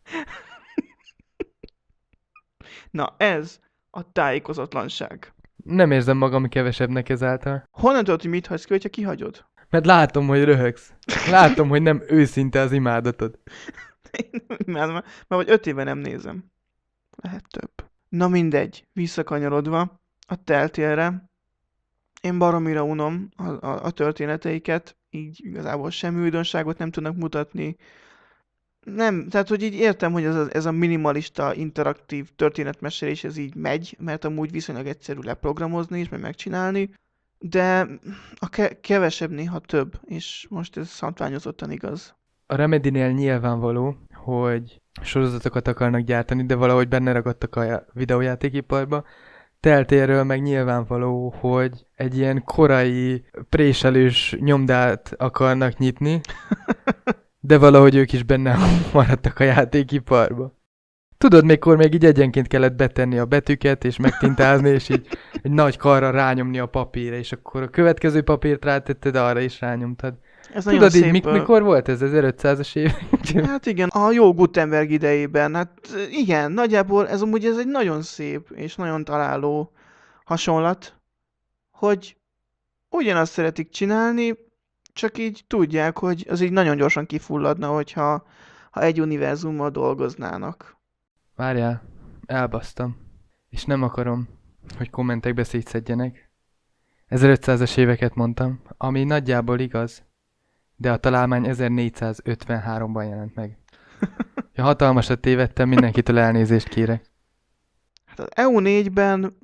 Na ez a tájékozatlanság. Nem érzem magam kevesebbnek ezáltal. Honnan tudod, hogy mit hagysz ki, hogyha kihagyod? Mert látom, hogy röhögsz. Látom, hogy nem őszinte az imádatod. Én nem imádom, mert vagy öt éve nem nézem. Lehet több. Na mindegy, visszakanyarodva a Telltale-re. Én baromira unom a, a, a történeteiket, így igazából semmi újdonságot nem tudnak mutatni. Nem, tehát hogy így értem, hogy ez a, ez a minimalista, interaktív történetmesélés, ez így megy, mert amúgy viszonylag egyszerű leprogramozni és meg megcsinálni, de a ke- kevesebb néha több, és most ez szabványozottan igaz. A Remedy-nél nyilvánvaló, hogy sorozatokat akarnak gyártani, de valahogy benne ragadtak a já- videójátékiparba. Telltale-ről meg nyilvánvaló, hogy egy ilyen korai préselős nyomdát akarnak nyitni, de valahogy ők is benne maradtak a játékiparba. Tudod, mikor még így egyenként kellett betenni a betűket, és megtintázni, és így egy nagy karra rányomni a papírra, és akkor a következő papírt rátetted, arra is rányomtad. Ez nagyon Tudod így, szép, mik, ö, mikor volt ez? ezerötszázas év? Hát igen, a jó Gutenberg idejében, hát igen, nagyjából ez amúgy ez egy nagyon szép és nagyon találó hasonlat, hogy ugyanazt szeretik csinálni, csak így tudják, hogy az így nagyon gyorsan kifulladna, hogyha ha egy univerzummal dolgoznának. Várjál, elbasztam. És nem akarom, hogy kommentekbe szétszedjenek. ezerötszázas éveket mondtam, ami nagyjából igaz, de a találmány ezernégyszázötvenháromban jelent meg. Ha hatalmasat tévedtem, mindenkitől elnézést kérek. Hát az E U négyben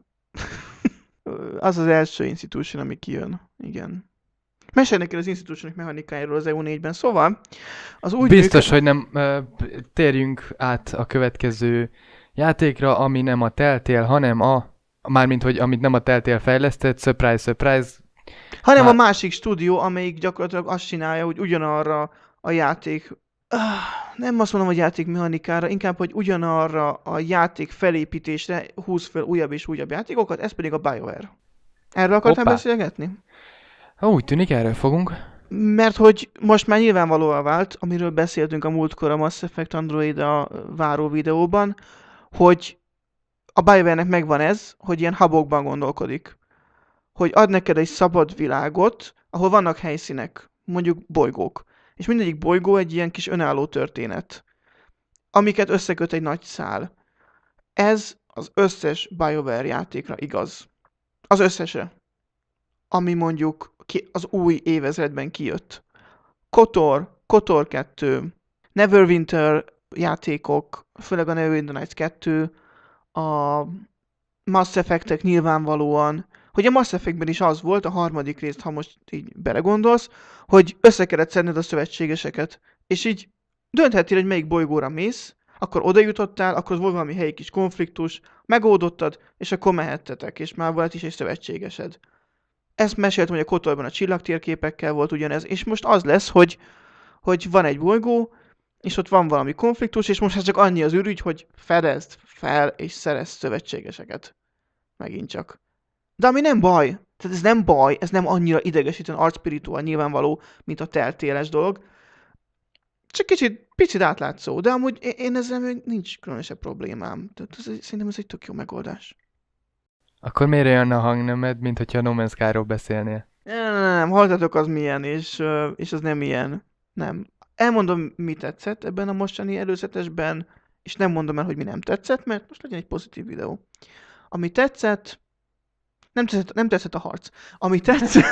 az az első institution, ami kijön. Igen. Mesélnek el az institutionok mechanikájáról az E U négyben. Szóval, az úgy Biztos, működ... hogy nem ö, térjünk át a következő játékra, ami nem a Telltale, hanem a, mármint, hogy amit nem a Telltale fejlesztett, surprise, surprise. hanem Már- a másik stúdió, amelyik gyakorlatilag azt csinálja, hogy ugyanarra a játék... Ah, nem azt mondom, hogy játékmechanikára, inkább, hogy ugyanarra a játék felépítésre húz fel újabb és újabb játékokat, ez pedig a BioWare. Erről akartál Hoppá. beszélgetni? Ha úgy tűnik, erről fogunk. Mert hogy most már nyilvánvalóan vált, amiről beszéltünk a múltkor a Mass Effect Android a váró videóban, hogy a BioWare-nek megvan ez, hogy ilyen hubokban gondolkodik. Hogy ad neked egy szabad világot, ahol vannak helyszínek, mondjuk bolygók. És mindegyik bolygó egy ilyen kis önálló történet, amiket összeköt egy nagy szál. Ez az összes BioWare játékra igaz. Az összesre. Ami mondjuk ki az új évezredben kijött. KOTOR, KOTOR kettő, Neverwinter játékok, főleg a Neverwinter Nights kettő, a Mass Effect-ek nyilvánvalóan, hogy a Mass Effect-ben is az volt, a harmadik részt, ha most így belegondolsz, hogy össze kellett szedned a szövetségeseket, és így dönthetél, hogy melyik bolygóra mész, akkor oda jutottál, akkor volt valami helyi kis konfliktus, megoldottad, és akkor mehettetek, és már volt is egy szövetségesed. Ezt meséltem, hogy a KOTOR-ban a csillagtérképekkel volt ugyanez, és most az lesz, hogy, hogy van egy bolygó, és ott van valami konfliktus, és most ez csak annyi az ürügy, hogy fedezd fel, és szerezd szövetségeseket. Megint csak. De ami nem baj, tehát ez nem baj, ez nem annyira idegesítően arcspiritual nyilvánvaló, mint a teltéles dolog. Csak kicsit, picit átlátszó, de amúgy én- én ezzel még nincs különösebb problémám. Tehát ez, egy- szerintem ez egy tök jó megoldás. Akkor miért olyan a hangnemed, mint hogyha a No Man's Sky-ról beszélnél? Nem, nem, nem, haltatok az milyen, és, ö, és az nem ilyen. Nem. Elmondom, mi tetszett ebben a mostani előzetesben, és nem mondom el, hogy mi nem tetszett, mert most legyen egy pozitív videó. Ami tetszett, nem tetszett, nem tetszett a harc. Ami tetszett,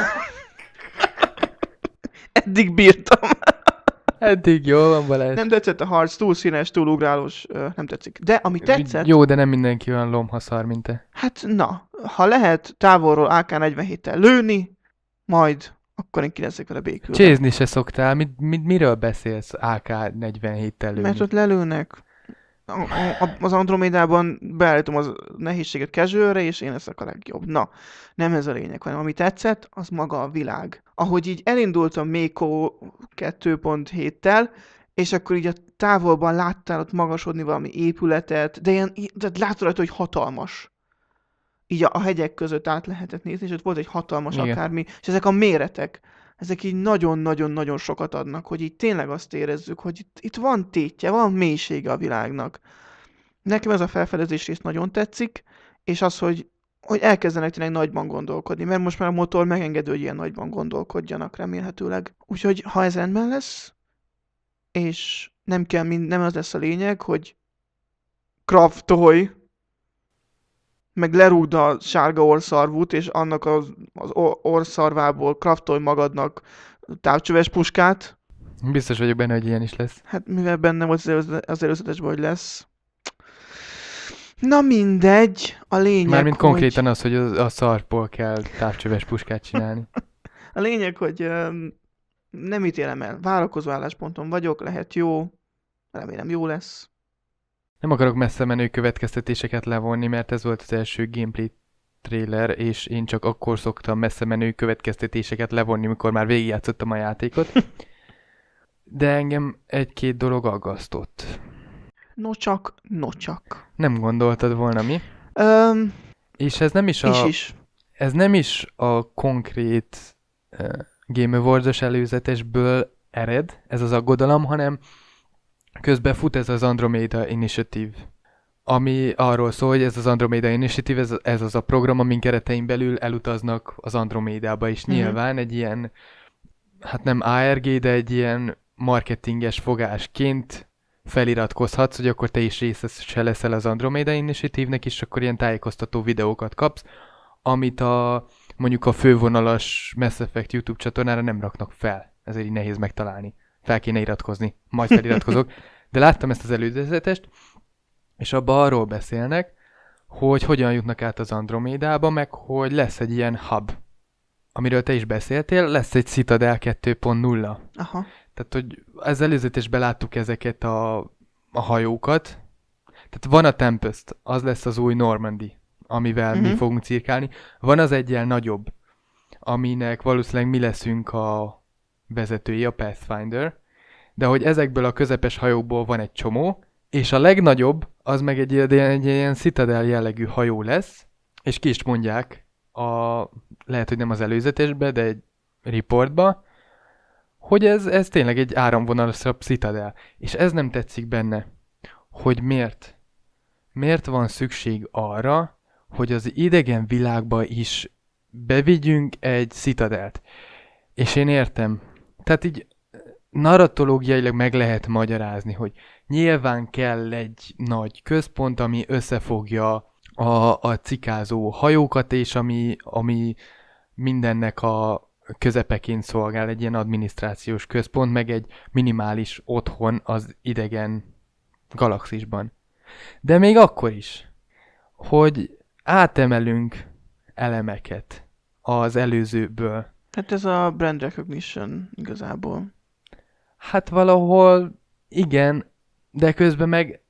eddig bírtam. Eddig jól van, Balázs. Nem tetszett a harc, túl színes, túl ugrálós, ö, nem tetszik. De ami tetszett, Jó, de nem mindenki olyan lomhaszar, mint te. hát na, ha lehet távolról á ká negyvenhéttel lőni, majd akkor én ki leszek vele békülve. Csézni se szoktál, mit, mit, miről beszélsz á ká negyvenhéttel lőni? Mert ott lelőnek. A, a, az Andromédában beállítom az nehézséget casualre, és én leszek a legjobb. Na, nem ez a lényeg, hanem ami tetszett, az maga a világ. Ahogy így elindultam Mako kettő pont héttel, és akkor így a távolban láttál ott magasodni valami épületet, de ilyen, de látod rajta, hogy hatalmas. Így a, a hegyek között át lehetett nézni, és ott volt egy hatalmas Igen. akármi, és ezek a méretek, ezek így nagyon-nagyon-nagyon sokat adnak, hogy így tényleg azt érezzük, hogy itt, itt van tétje, van mélysége a világnak. Nekem ez a felfedezés rész nagyon tetszik, és az, hogy, hogy elkezdenek tényleg nagyban gondolkodni, mert most már a motor megengedő, hogy ilyen nagyban gondolkodjanak remélhetőleg. Úgyhogy ha ez rendben lesz, és nem kell mind, nem az lesz a lényeg, hogy craftolj, meg lerúgd a sárga orszarvút, és annak az, az or- orszarvából craftolj magadnak távcsöves puskát. Biztos vagyok benne, hogy ilyen is lesz. Hát mivel benne volt az előzet- az előzetesben, hogy lesz. Na mindegy, a lényeg, Mármint hogy... konkrétan az, hogy a, a szarból kell távcsöves puskát csinálni. A lényeg, hogy öm, nem ítélem el. Várakozó állásponton vagyok, lehet jó, remélem jó lesz. Nem akarok messze menő következtetéseket levonni, mert ez volt az első gameplay trailer, és én csak akkor szoktam messze menő következtetéseket levonni, mikor már végigjátszottam a játékot. De engem egy-két dolog aggasztott. Nocsak, nocsak. Nem gondoltad volna mi? Öm, És ez nem is is a, is. ez nem is a konkrét uh, Game Awards-os előzetesből ered, ez az aggodalom, hanem közben fut ez az Andromeda Initiative, ami arról szól, hogy ez az Andromeda Initiative, ez, ez az a program, amin keretein belül elutaznak az Andromédába, és Mhm. nyilván egy ilyen, hát nem á er gé, de egy ilyen marketinges fogásként feliratkozhatsz, hogy akkor te is részese leszel az Andromeda Initiative-nek, és akkor ilyen tájékoztató videókat kapsz, amit a mondjuk a fővonalas Mass Effect YouTube csatornára nem raknak fel. Ezért így nehéz megtalálni. Fel kéne iratkozni. Majd feliratkozok. De láttam ezt az előzetest, és abban arról beszélnek, hogy hogyan jutnak át az Andromédába, meg hogy lesz egy ilyen hub, amiről te is beszéltél, lesz egy Citadel kettő pont nulla. Aha. Tehát, hogy az előzetesben láttuk ezeket a, a hajókat. Tehát van a Tempest, az lesz az új Normandy, amivel uh-huh. mi Mhm. fogunk cirkálni. Van az egyen nagyobb, aminek valószínűleg mi leszünk a vezetői, a Pathfinder. De hogy ezekből a közepes hajókból van egy csomó, és a legnagyobb, az meg egy, egy, egy ilyen Citadel jellegű hajó lesz, és ki is mondják, a, lehet, hogy nem az előzetesbe, de egy riportba, hogy ez, ez tényleg egy áramvonalasabb Citadel. És ez nem tetszik benne, hogy miért. Miért van szükség arra, hogy az idegen világba is bevigyünk egy Citadelt. És én értem. Tehát így narratológiailag meg lehet magyarázni, hogy nyilván kell egy nagy központ, ami összefogja a, a cikázó hajókat, és ami, ami mindennek a közepeként szolgál, egy ilyen adminisztrációs központ, meg egy minimális otthon az idegen galaxisban. De még akkor is, hogy átemelünk elemeket az előzőből. Hát ez a brand recognition igazából. Hát valahol igen, de közben meg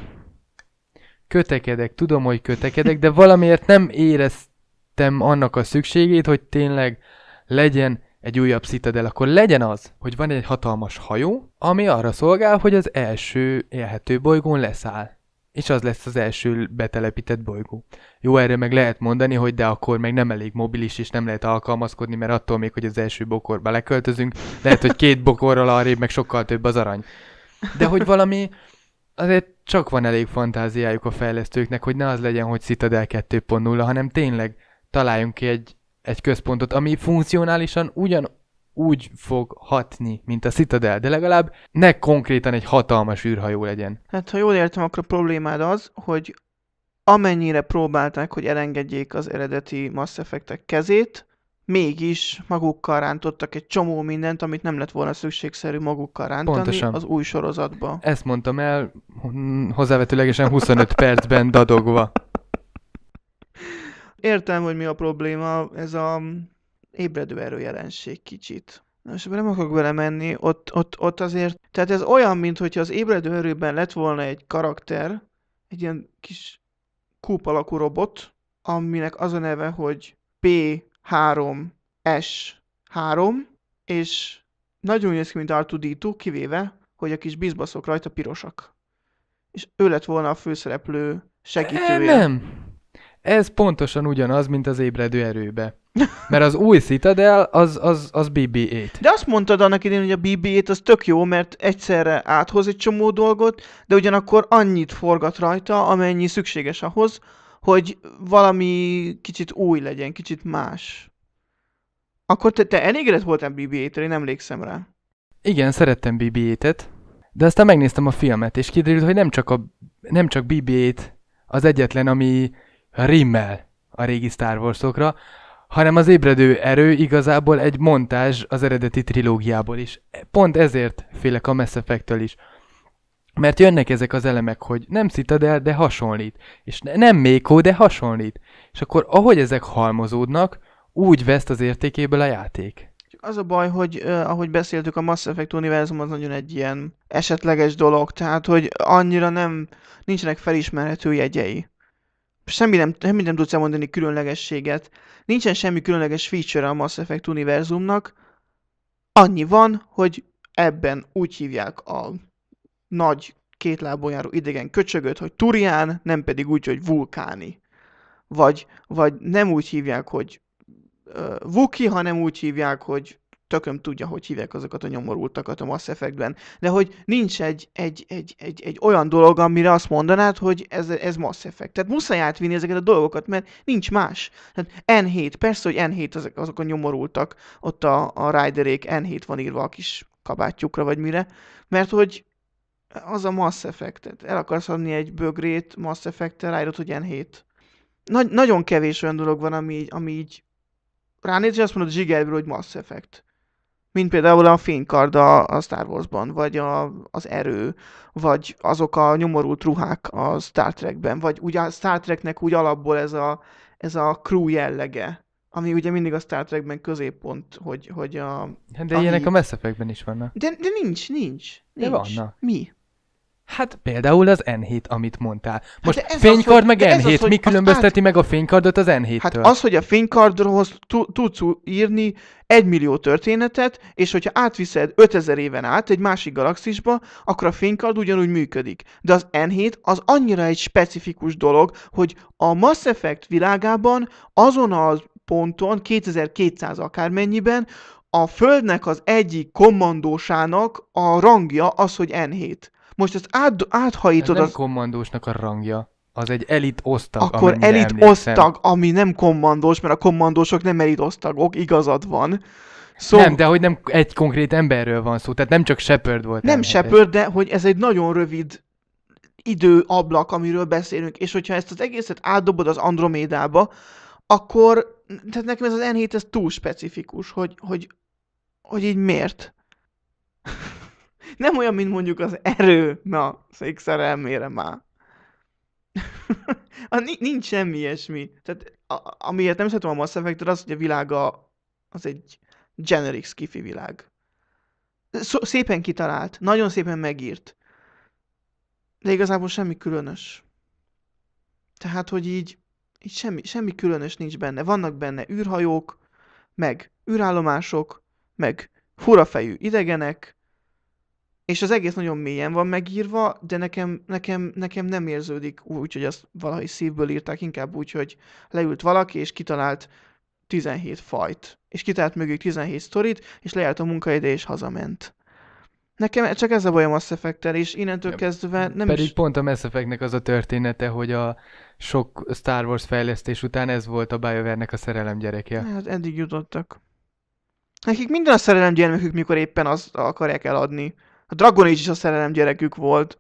kötekedek, tudom, hogy kötekedek, de valamiért nem éreztem annak a szükségét, hogy tényleg legyen egy újabb Citadel, akkor legyen az, hogy van egy hatalmas hajó, ami arra szolgál, hogy az első élhető bolygón leszáll. És az lesz az első betelepített bolygó. Jó, erre meg lehet mondani, hogy de akkor meg nem elég mobilis, és nem lehet alkalmazkodni, mert attól még, hogy az első bokorba leköltözünk, lehet, hogy két bokorral arrébb meg sokkal több az arany. De hogy valami, azért csak van elég fantáziájuk a fejlesztőknek, hogy ne az legyen, hogy Citadel kettő pont nulla, hanem tényleg találjunk ki egy, egy központot, ami funkcionálisan ugyan úgy fog hatni, mint a Citadel, de legalább ne konkrétan egy hatalmas űrhajó legyen. Hát ha jól értem, akkor a problémád az, hogy amennyire próbálták, hogy elengedjék az eredeti Mass Effect-ek kezét, mégis magukkal rántottak egy csomó mindent, amit nem lett volna szükségszerű magukkal rántani Pontosan. az új sorozatba. Ezt mondtam el, hm, hozzávetőlegesen huszonöt percben dadogva. Értem, hogy mi a probléma, ez a ébredő erő jelenség kicsit. Na, és ebben nem akarok belemenni, ott, ott, ott azért, tehát ez olyan, mintha az ébredő erőben lett volna egy karakter, egy ilyen kis kúp alakú robot, aminek az a neve, hogy pé három es három, és nagyon néz ki, mint er kettő dé kettő, kivéve, hogy a kis bizbaszok rajta pirosak. És ő lett volna a főszereplő segítője. Nem. Ez pontosan ugyanaz, mint az ébredő erőbe. Mert az új Citadel az, az, az bé bé nyolc. De azt mondtad annak idén, hogy a bé bé nyolc az tök jó, mert egyszerre áthoz egy csomó dolgot, de ugyanakkor annyit forgat rajta, amennyi szükséges ahhoz, hogy valami kicsit új legyen, kicsit más. Akkor te, te elégedett voltál bé bé nyolccal, én emlékszem rá. Igen, szerettem bé bé nyolcat, de aztán megnéztem a filmet, és kiderült, hogy nem csak, a, nem csak bé bé nyolc az egyetlen, ami rimmel a régi Star Wars-okra, hanem az ébredő erő igazából egy montázs az eredeti trilógiából is. Pont ezért félek a Mass Effect-től is. Mert jönnek ezek az elemek, hogy nem Citadel, de hasonlít. És ne- nem Mako, de hasonlít. És akkor ahogy ezek halmozódnak, úgy veszt az értékéből a játék. Csak az a baj, hogy uh, ahogy beszéltük, a Mass Effect univerzum az nagyon egy ilyen esetleges dolog, tehát hogy annyira nem, nincsenek felismerhető jegyei. Semmi nem, semmi nem tudsz elmondani különlegességet. Nincsen semmi különleges feature a Mass Effect univerzumnak. Annyi van, hogy ebben úgy hívják a nagy két lábon járó idegen köcsögöt, hogy Turián, nem pedig úgy, hogy Vulkáni. Vagy, vagy nem úgy hívják, hogy uh, Vuki, hanem úgy hívják, hogy tököm tudja, hogy hívják azokat a nyomorultakat a Mass Effectben. De hogy nincs egy, egy, egy, egy, egy olyan dolog, amire azt mondanád, hogy ez, ez Mass Effect. Tehát muszáj átvinni ezeket a dolgokat, mert nincs más. Tehát en hét, persze, hogy en hét azok, azok a nyomorultak, ott a, a Riderék en hét van írva a kis kabátjukra, vagy mire, mert hogy az a Mass Effect. Tehát el akarsz adni egy bögrét Mass Effect-tel, ráírod, hogy en hét. Nagy, nagyon kevés olyan dolog van, ami így, ami így ránéz, és azt mondod zsigerből, hogy Mass Effect. Mint például a fénykard a, a Star Warsban, vagy a, az erő, vagy azok a nyomorult ruhák a Star Trekben, vagy ugye a Star Treknek úgy alapból ez a, ez a crew jellege, ami ugye mindig a Star Trekben középpont, hogy, hogy a... De a ilyenek híd. a Mass Effectben is vannak. De, de nincs, nincs. De nincs. vannak. Mi? Hát például az en hét, amit mondtál. Most Hát ez fénykard az, hogy- meg de ez en hét, az, hogy mi az különbözteti meg a fénykardot az en héttől? Hát az, hogy a fénykardhoz tu- tudsz írni egy millió történetet, és hogyha átviszed ötezer éven át egy másik galaxisba, akkor a fénykard ugyanúgy működik. De az en hét az annyira egy specifikus dolog, hogy a Mass Effect világában azon a ponton, kétezer-kétszáz akármennyiben, a Földnek az egyik kommandósának a rangja az, hogy en hét. Most ezt át, Ez áthajítod nem az... kommandósnak a rangja. Az egy elit osztag, Akkor amennyire elit emlékszem. osztag, ami nem kommandós, mert a kommandósok nem elit osztagok, igazad van. Szóval Nem, de hogy nem egy konkrét emberről van szó, tehát nem csak Shepard volt. nem en hétes. Shepard, de hogy ez egy nagyon rövid időablak, amiről beszélünk, és hogyha ezt az egészet átdobod az Andromédába, akkor, tehát nekem ez az en hét ez túl specifikus, hogy, hogy, hogy így miért? Nem olyan, mint mondjuk az erő, na, szék szerelmére már. A, ni- nincs semmi ilyesmi. Tehát a, amiért nem szeretem a Mass Effect-et, az, hogy a világa az egy generic skifi világ. Szó, szépen kitalált, nagyon szépen megírt. De igazából semmi különös. Tehát, hogy így, így semmi, semmi különös nincs benne. Vannak benne űrhajók, meg űrállomások, meg furafejű idegenek, és az egész nagyon mélyen van megírva, de nekem, nekem, nekem nem érződik úgy, hogy azt valahogy szívből írták, inkább úgy, hogy leült valaki, és kitalált tizenhét fajt. És kitalált mögük tizenhét sztorit, és lejárt a munkaide, és hazament. Nekem csak ez a bajom Mass Effect-tel, és innentől Ja, kezdve nem Pedig is... pont a Mass Effectnek az a története, hogy a sok Star Wars fejlesztés után ez volt a BioWare-nek a szerelem gyerekje. Hát eddig jutottak. Nekik minden a szerelem gyermekük, mikor éppen azt akarják eladni. A Dragon Age is a szerelem gyerekük volt.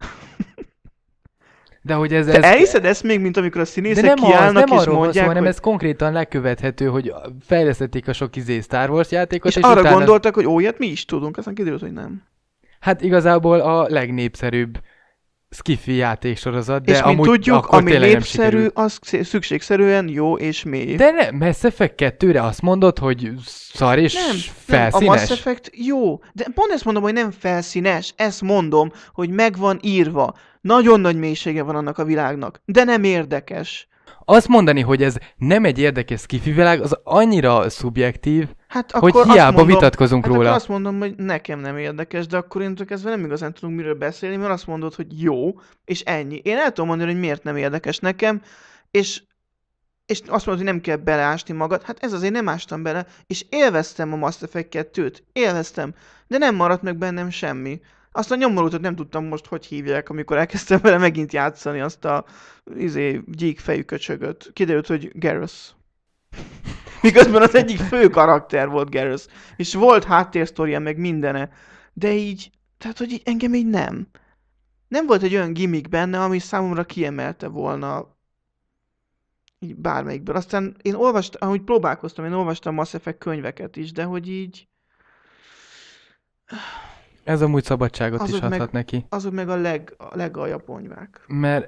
De hogy ez... Te ez elhiszed ezt még, mint amikor a de színészek nem, az, kiállnak nem és arról van szó, mondják, hanem hogy... ez konkrétan lekövethető, hogy fejlesztették a sok izé Star Wars játékot, És, és, arra utána... gondoltak, hogy ó, ilyet mi is tudunk, aztán kiderült, hogy nem. Hát igazából a legnépszerűbb skifi játéksorozat, de és mint amúgy tudjuk, akkor ami tényleg nem népszerű, sikerült. az szé- szükségszerűen jó és mély. De nem, Mass Effect kettőre azt mondod, hogy szar és nem, nem, felszínes? a Mass Effect jó. De pont ezt mondom, hogy nem felszínes. Ezt mondom, hogy meg van írva. Nagyon nagy mélysége van annak a világnak. De nem érdekes. Azt mondani, hogy ez nem egy érdekes skifi világ, az annyira szubjektív, Hát hogy akkor hiába azt mondom, vitatkozunk hát róla. akkor azt mondom, hogy nekem nem érdekes, de akkor én kezdve nem igazán tudunk miről beszélni, mert azt mondod, hogy jó, és ennyi. Én el tudom mondani, hogy miért nem érdekes nekem, és, és azt mondod, hogy nem kell beleásni magad. Hát ez azért nem ástam bele, és élveztem a Mass Effect kettőt, élveztem, de nem maradt meg bennem semmi. Azt a nyomorultat nem tudtam most, hogy hívják, amikor elkezdtem vele megint játszani azt a izé, gyíkfejű köcsögöt. Kiderült, hogy Garrus. Miközben az egyik fő karakter volt Garrus. És volt háttérsztoria, meg mindene. De így, tehát, hogy így engem így nem. Nem volt egy olyan gimmick benne, ami számomra kiemelte volna így bármelyikből. Aztán én olvastam, ahogy próbálkoztam, én olvastam Mass Effect könyveket is, de hogy így... Ez amúgy szabadságot Azok is meg- adhat neki. Azok meg a, leg, a legaljabb ponyvák. Mert...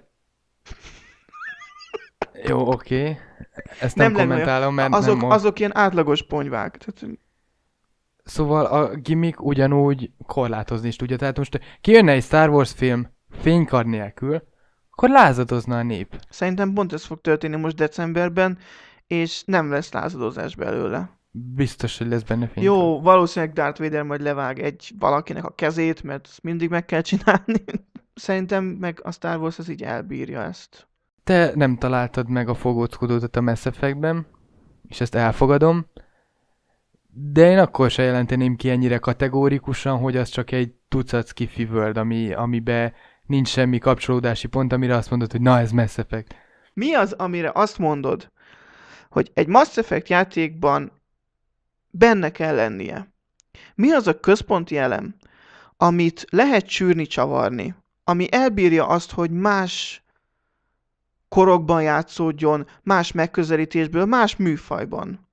Jó, oké. Okay. Ezt Nem nem, lenne kommentálom, mert Azok, nem... azok ilyen átlagos ponyvák. Tehát, Szóval a gimmick ugyanúgy korlátozni is tudja. Tehát most kijönne egy Star Wars film fénykard nélkül, akkor lázadozna a nép. szerintem pont ez fog történni most decemberben, és nem lesz lázadozás belőle. Biztos, hogy lesz benne fénykard. Jó, valószínűleg Darth Vader majd levág egy valakinek a kezét, mert ezt mindig meg kell csinálni. szerintem meg a Star Wars az így elbírja ezt. Te nem találtad meg a fogóckodót a Mass Effectben, és ezt elfogadom, de én akkor se jelenteném ki ennyire kategórikusan, hogy az csak egy tucat sci-fi world, ami, amiben nincs semmi kapcsolódási pont, amire azt mondod, hogy na ez Mass Effect. Mi az, amire azt mondod, hogy egy Mass Effect játékban benne kell lennie? Mi az a központi elem, amit lehet csűrni, csavarni, ami elbírja azt, hogy más korokban játszódjon, más megközelítésből, más műfajban?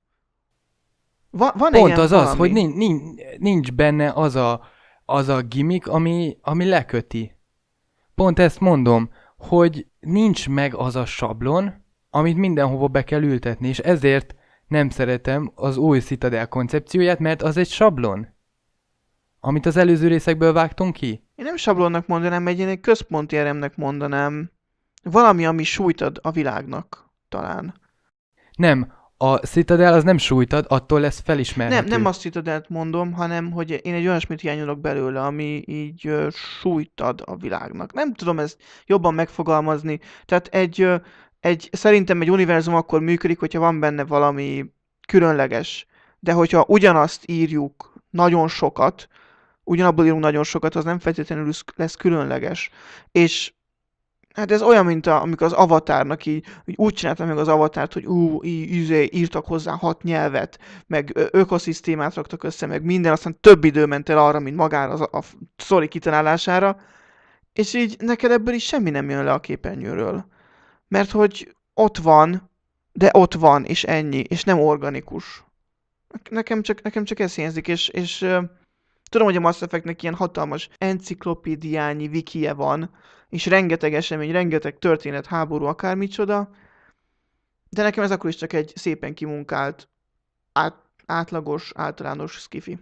Va- van Pont ilyen az valami? az, hogy nincs, nincs, nincs benne az a, az a gimmick, ami, ami leköti. Pont ezt mondom, hogy nincs meg az a sablon, amit mindenhova be kell ültetni, és ezért nem szeretem az új Citadel koncepcióját, mert az egy sablon, amit az előző részekből vágtunk ki. Én nem sablonnak mondanám, egy, én egy központi elemnek mondanám. Valami, ami súlyt ad a világnak, talán. Nem, a Citadel az nem sújtad, attól lesz felismerhető. Nem, nem azt Citadelt mondom, hanem, hogy én egy olyasmit hiányolok belőle, ami így ö, súlyt ad a világnak. Nem tudom ezt jobban megfogalmazni. Tehát egy, ö, egy, szerintem egy univerzum akkor működik, hogyha van benne valami különleges. De hogyha ugyanazt írjuk nagyon sokat, ugyanabból írunk nagyon sokat, az nem feltétlenül lesz- lesz különleges. És hát ez olyan, mint a, amikor az Avatárnak így, így úgy csináltam meg az Avatárt, hogy ú, í- ízé, írtak hozzá hat nyelvet, meg ö- ökoszisztémát raktak össze, meg minden, aztán több idő ment el arra, mint magára az a, a sztori kitalálására, és így neked ebből is semmi nem jön le a képernyőről. Mert hogy ott van, de ott van, és ennyi, és nem organikus. Nekem csak, nekem csak ez hiányzik, és, és ö, tudom, hogy a Mass Effectnek ilyen hatalmas enciklopédiányi wikije van, és rengeteg esemény, rengeteg történet, háború, akármicsoda, de nekem ez akkor is csak egy szépen kimunkált, át, átlagos, általános skifi.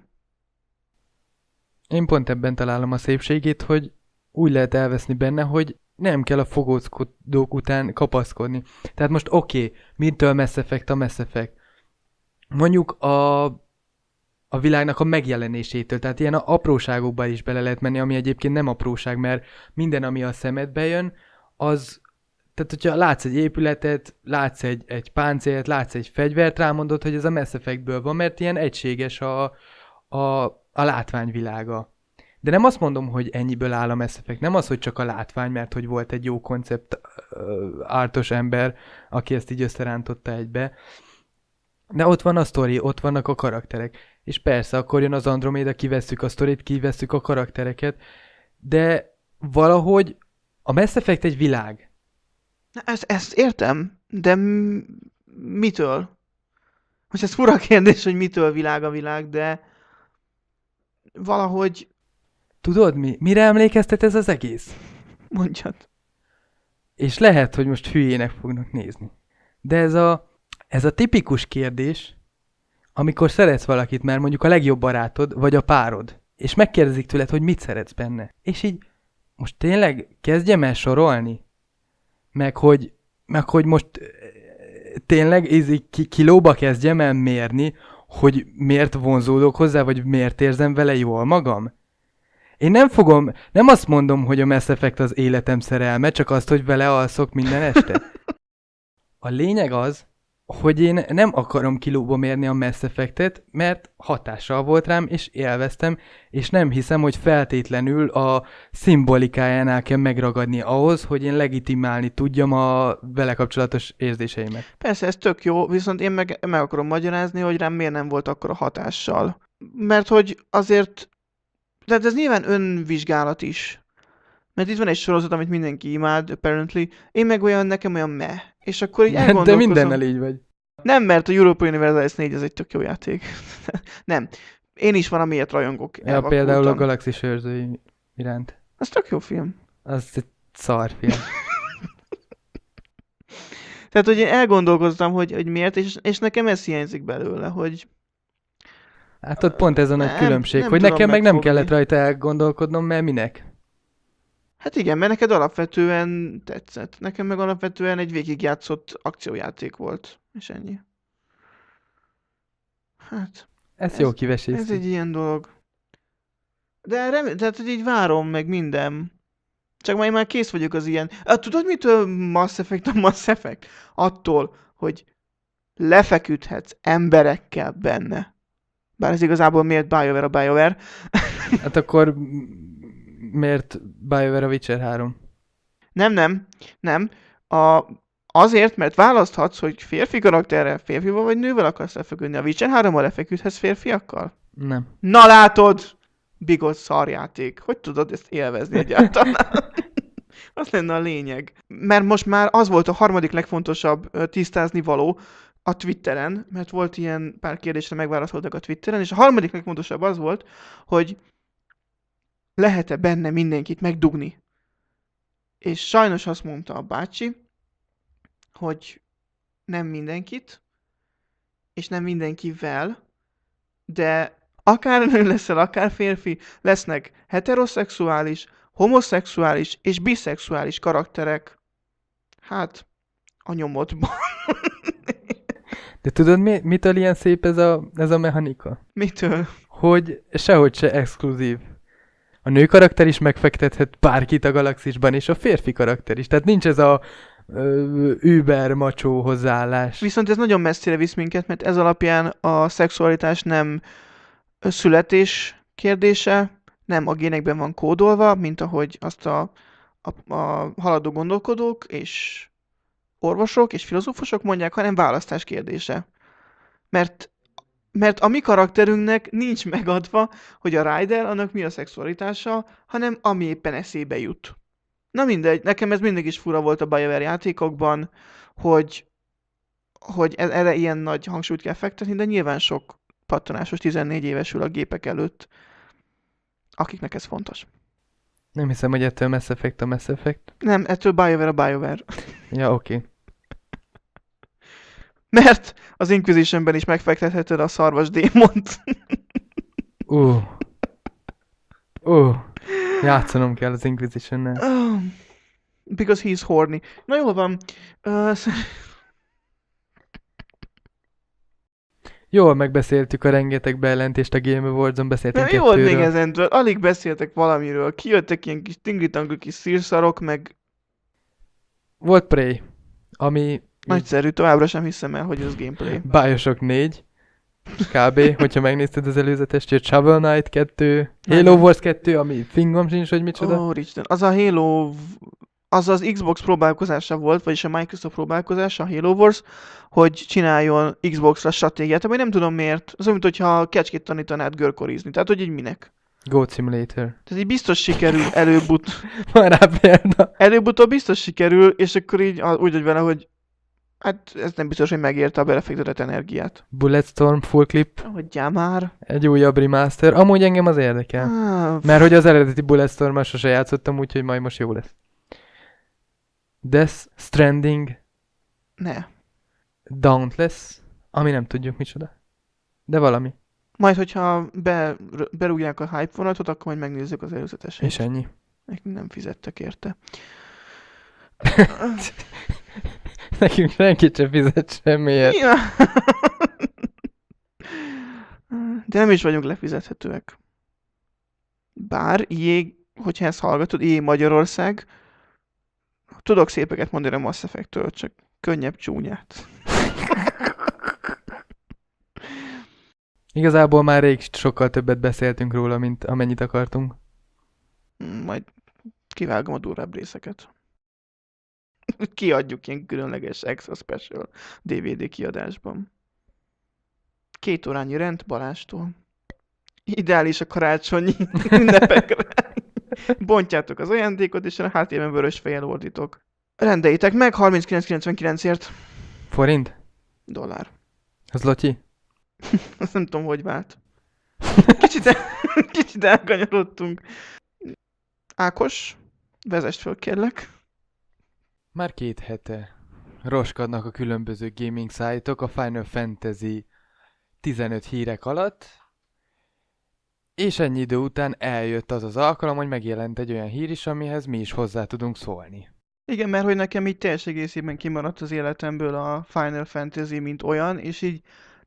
Én pont ebben találom a szépségét, hogy úgy lehet elveszni benne, hogy nem kell a fogóckodók után kapaszkodni. Tehát most oké, okay, mitől Mass Effect a Mass Effect? Mondjuk a, a világnak a megjelenésétől, tehát ilyen apróságokba is bele lehet menni, ami egyébként nem apróság, mert minden, ami a szemedbe jön, az, tehát hogyha látsz egy épületet, látsz egy, egy páncélt, látsz egy fegyvert, rámondod, hogy ez a Mass Effectből van, mert ilyen egységes a, a, a látványvilága. De nem azt mondom, hogy ennyiből áll a Mass Effect, nem az, hogy csak a látvány, mert hogy volt egy jó koncept ártos ember, aki ezt így összerántotta egybe. De ott van a sztori, ott vannak a karakterek. És persze, akkor jön az Andromeda, kivesszük a sztorit, kivesszük a karaktereket, de valahogy a Mass Effect egy világ. Na, Ezt, ezt értem, de m- mitől? Most ez fura kérdés, hogy mitől világ a világ, de valahogy Tudod mi? Mire emlékeztet ez az egész? mondjad. És lehet, hogy most hülyének fognak nézni. De ez a, ez a tipikus kérdés, amikor szeretsz valakit, mert mondjuk a legjobb barátod, vagy a párod, és megkérdezik tőled, hogy mit szeretsz benne. És így, most tényleg kezdjem el sorolni? Meg hogy, meg hogy most eh, tényleg így ki, kilóba kezdjem el mérni, hogy miért vonzódok hozzá, vagy miért érzem vele jól magam? Én nem fogom, nem azt mondom, hogy a Mass Effect az életem szerelme, csak azt, hogy vele alszok minden este. A lényeg az, hogy én nem akarom kilóba mérni a Mass Effectet, mert hatással volt rám, és élveztem, és nem hiszem, hogy feltétlenül a szimbolikájánál kell megragadni ahhoz, hogy én legitimálni tudjam a vele kapcsolatos érzéseimet. Persze, ez tök jó, viszont én meg, meg akarom magyarázni, hogy rám miért nem volt akkora hatással. Mert hogy azért, tehát ez nyilván önvizsgálat is. Mert itt van egy sorozat, amit mindenki imád, apparently. Én meg olyan, nekem olyan meh. És akkor így De elgondolkozom. mindennel így vagy. Nem, mert a Europa Universalis négy ez egy tök jó játék. Nem. Én is van, amiért rajongok. Ja, elvakultan. például a Galaxis őrzői iránt. Ez tök jó film. Az egy szarfilm. Tehát, hogy én elgondolkoztam, hogy, hogy miért, és, és nekem ez hiányzik belőle, hogy Hát ott pont ez a nagy Nem- különbség, nem hogy tudom nekem meg nem megfogni. kellett rajta elgondolkodnom, mert minek? hát igen, mert neked alapvetően tetszett. Nekem meg alapvetően egy végigjátszott akciójáték volt. És ennyi. Hát, Ezt Ez- jó ez kiveséztük. egy ilyen dolog. De rem- tehát, hogy így várom meg minden. Csak majd már kész vagyok az ilyen... Ah, tudod mitől Mass Effect a Mass Effect? Attól, hogy lefeküdhetsz emberekkel benne. Bár ez igazából miért BioWare a BioWare. Hát akkor miért BioWare a Witcher három? Nem, nem, nem. A, azért, mert választhatsz, hogy férfi karakterrel, férfival vagy nővel akarsz lefeküdni. A Witcher hárommal lefeküdhetsz férfiakkal? Nem. Na látod! Bigott szarjáték. Hogy tudod ezt élvezni egyáltalán? Az lenne a lényeg. Mert most már az volt a harmadik legfontosabb tisztázni való a Twitteren, mert volt ilyen pár kérdésre megválaszoltak a Twitteren, és a harmadik legfontosabb az volt, hogy lehet-e benne mindenkit megdugni. És sajnos azt mondta a bácsi, hogy nem mindenkit, és nem mindenkivel, de akár nő leszel, akár férfi, lesznek heteroszexuális, homoszexuális és biszexuális karakterek. Hát, a nyomodban. De tudod, mi, mitől ilyen szép ez a, ez a mechanika? Mitől? Hogy sehogy se exkluzív. A nő karakter is megfektethet bárkit a galaxisban, és a férfi karakter is. Tehát nincs ez a ö, über macsó hozzáállás. Viszont ez nagyon messzire visz minket, mert ez alapján a szexualitás nem születés kérdése, nem a génekben van kódolva, mint ahogy azt a, a, a haladó gondolkodók és orvosok és filozófusok mondják, hanem választás kérdése. Mert, mert a mi karakterünknek nincs megadva, hogy a Ryder annak mi a szexualitása, hanem ami éppen eszébe jut. Na mindegy, nekem ez mindig is fura volt a BioWare játékokban, hogy, hogy erre ilyen nagy hangsúlyt kell fektetni, de nyilván sok pattanásos tizennégy évesül a gépek előtt, akiknek ez fontos. Nem hiszem, hogy ettől Mass Effect a Mass Effect. Nem, ettől BioWare a BioWare. Ja, oké. Okay. Mert az Inquisitionben is megfektetheted a szarvas démont. Uh. Uh. Játszanom kell az Inquisition-nel. Oh, because he's horny. Na jól van. Uh, Jól megbeszéltük a rengeteg bejelentést a Game Awards-on, beszéltünk mi volt még kettőről. ezentről? Alig beszéltek valamiről. Kijöttek ilyen kis tingli kis szírszarok, meg Volt Prey, ami nagyszerű, továbbra sem hiszem el, hogy ez gameplay. Bioshock négy, kb. Hogyha megnézted az előzetest, jött Shovel Knight kettő, Halo Nem. Wars kettő, ami fingom sincs, hogy micsoda. Ó, oh, Isten. Az a Halo, az az Xbox próbálkozása volt, vagyis a Microsoft próbálkozása, a Halo Wars, hogy csináljon Xbox-ra stratégiát, ami nem tudom miért. Az olyan, mintha kecskét tanítanád görkorizni. Tehát, hogy így minek. Goat Simulator. Tehát így biztos sikerül előbb-ut... Van rá példa. Előbb-utóbb biztos sikerül, és akkor így úgy vagy vele, hogy hát ez nem biztos, hogy megérte a belefektetett energiát. Bulletstorm full clip, Hagyjál már. egy újabb remaster. Amúgy engem az érdekel. Ah, Mert hogy az eredeti Bulletstorm-mal sose játszottam, úgyhogy majd most jó lesz. Death Stranding, ne. Dauntless, ami nem tudjuk micsoda. De valami. Majd, hogyha be, berúgják a hype vonatot, akkor majd megnézzük az előzetesét. És ennyi. Nekünk nem fizettek érte. Nekünk senki sem fizet semmiért. Ja. De nem is vagyunk lefizethetőek. Bár í á, hogyha ezt hallgatod, í á Magyarország, tudok szépeket mondani a Mass Effect-től, csak könnyebb csúnyát. Igazából már rég sokkal többet beszéltünk róla, mint amennyit akartunk. Majd kivágom a durvább részeket. Kiadjuk ilyen különleges Extra Special dé vé dé kiadásban. Két órányi rend Balástól. Ideális a karácsonyi ünnepekre. Bontjátok az ajándékot, és a háttérben vörös fejjel ordítok. Rendeljétek meg harminckilenc kilencvenkilencért. Forint? Dollár. Az Lotyi? Azt nem tudom, hogy vált. Kicsit, el, kicsit elkanyarodtunk. Ákos, vezest föl, kérlek. Már két hete roskadnak a különböző gaming szájtok a Final Fantasy tizenöt hírek alatt, és ennyi idő után eljött az az alkalom, hogy megjelent egy olyan hír is, amihez mi is hozzá tudunk szólni. Igen, mert hogy nekem így teljes egészében kimaradt az életemből a Final Fantasy, mint olyan, és így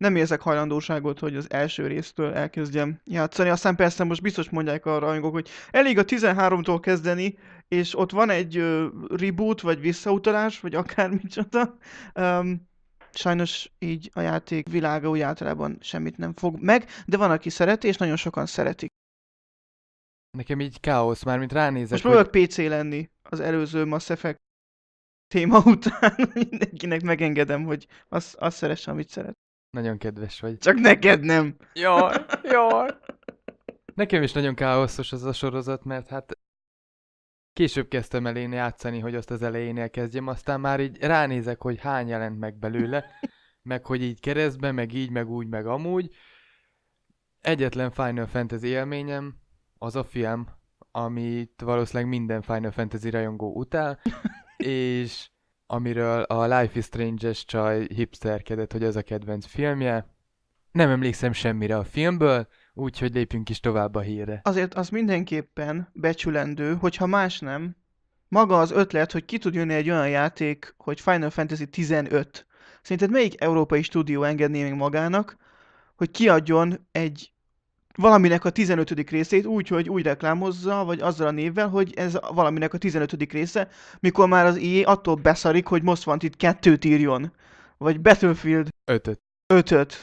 nem érzek hajlandóságot, hogy az első résztől elkezdjem játszani. Aztán persze most biztos mondják a rajongók, hogy elég a tizenháromtól kezdeni, és ott van egy uh, reboot, vagy visszautalás, vagy akármicsoda. Um, sajnos így a játék világa úgy általában semmit nem fog meg, de van, aki szereti, és nagyon sokan szeretik. Nekem így káosz, mármint ránézek, Most hogy próbálok pé cé lenni az előző Mass Effect téma után. Mindenkinek megengedem, hogy azt, azt szeresse, amit szeret. nagyon kedves vagy. Csak neked nem. Jaj, jaj. Nekem is nagyon káoszos az a sorozat, mert hát később kezdtem el én játszani, hogy azt az elejénél kezdjem, aztán már így ránézek, hogy hány jelent meg belőle, meg hogy így keresztben, meg így, meg úgy, meg amúgy. Egyetlen Final Fantasy élményem az a film, amit valószínűleg minden Final Fantasy rajongó utál, és amiről a Life is Strange-es csaj hipsterkedett, hogy ez a kedvenc filmje. Nem emlékszem semmire a filmből, úgyhogy lépjünk is tovább a hírre. Azért az mindenképpen becsülendő, hogyha más nem, maga az ötlet, hogy ki tud jönni egy olyan játék, hogy Final Fantasy tizenöt. Szerinted melyik európai stúdió engedné még magának, hogy kiadjon egy valaminek a tizenötödik részét úgy, hogy úgy reklámozza, vagy azzal a névvel, hogy ez valaminek a tizenötödik része, mikor már az i á attól beszarik, hogy Most Wanted kettőt írjon. Vagy Battlefield Ötöt. ötöt.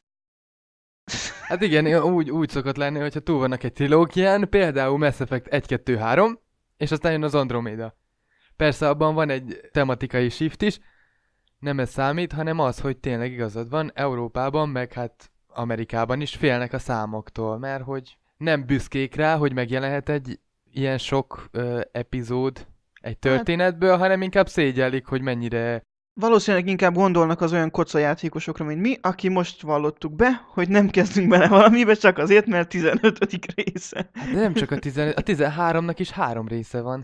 Hát igen, úgy, úgy szokott lenni, hogyha túl vannak egy trilógián, például Mass Effect egy kettő három, és aztán jön az Andromeda. Persze abban van egy tematikai shift is, nem ez számít, hanem az, hogy tényleg igazad van, Európában, meg hát Amerikában is félnek a számoktól, mert hogy nem büszkék rá, hogy megjelenhet egy ilyen sok ö, epizód egy történetből, hanem inkább szégyellik, hogy mennyire... Valószínűleg inkább gondolnak az olyan kocajátékosokra, mint mi, aki most vallottuk be, hogy nem kezdünk bele valamibe, csak azért, mert tizenötödik része. Hát de nem csak a, tizenöt, a tizenháromnak is három része van.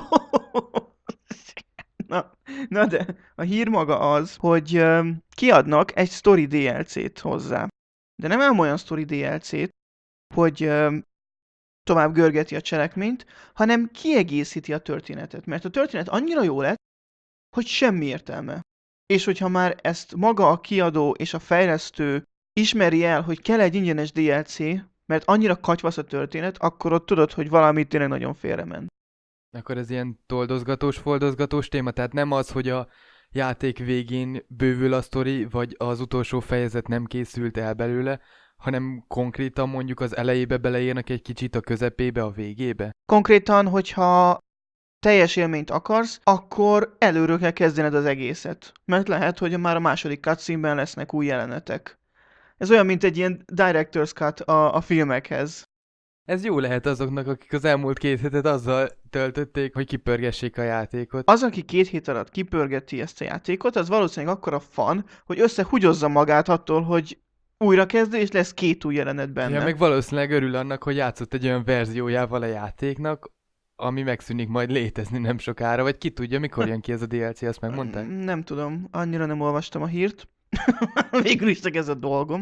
Na, na de a hír maga az, hogy um, kiadnak egy Story dé el cét hozzá. De nem ám olyan Story dé el cét, hogy um, tovább görgeti a cselekményt, hanem kiegészíti a történetet. Mert a történet annyira jó lett, hogy semmi értelme. És hogyha már ezt maga a kiadó és a fejlesztő ismeri el, hogy kell egy ingyenes dé el cé, mert annyira katyvasz a történet, akkor ott tudod, hogy valami tényleg nagyon félrement. Akkor ez ilyen toldozgatós, foldozgatós téma, tehát nem az, hogy a játék végén bővül a sztori, vagy az utolsó fejezet nem készült el belőle, hanem konkrétan mondjuk az elejébe beleírnak egy kicsit, a közepébe, a végébe. Konkrétan, hogyha teljes élményt akarsz, akkor előről kell kezdened az egészet. Mert lehet, hogy már a második cutscene-ben lesznek új jelenetek. Ez olyan, mint egy ilyen director's cut a, a filmekhez. Ez jó lehet azoknak, akik az elmúlt két hetet azzal töltötték, hogy kipörgessék a játékot. Az, aki két hét alatt kipörgeti ezt a játékot, az valószínűleg akkora fan, hogy összehugyozza magát attól, hogy újra kezdő, és lesz két új jelenet benne. Ja, meg valószínűleg örül annak, hogy játszott egy olyan verziójával a játéknak, ami megszűnik majd létezni nem sokára, vagy ki tudja, mikor jön ki ez a dé el cé, azt megmondták? Nem tudom, annyira nem olvastam a hírt. Végül is csak ez a dolgom.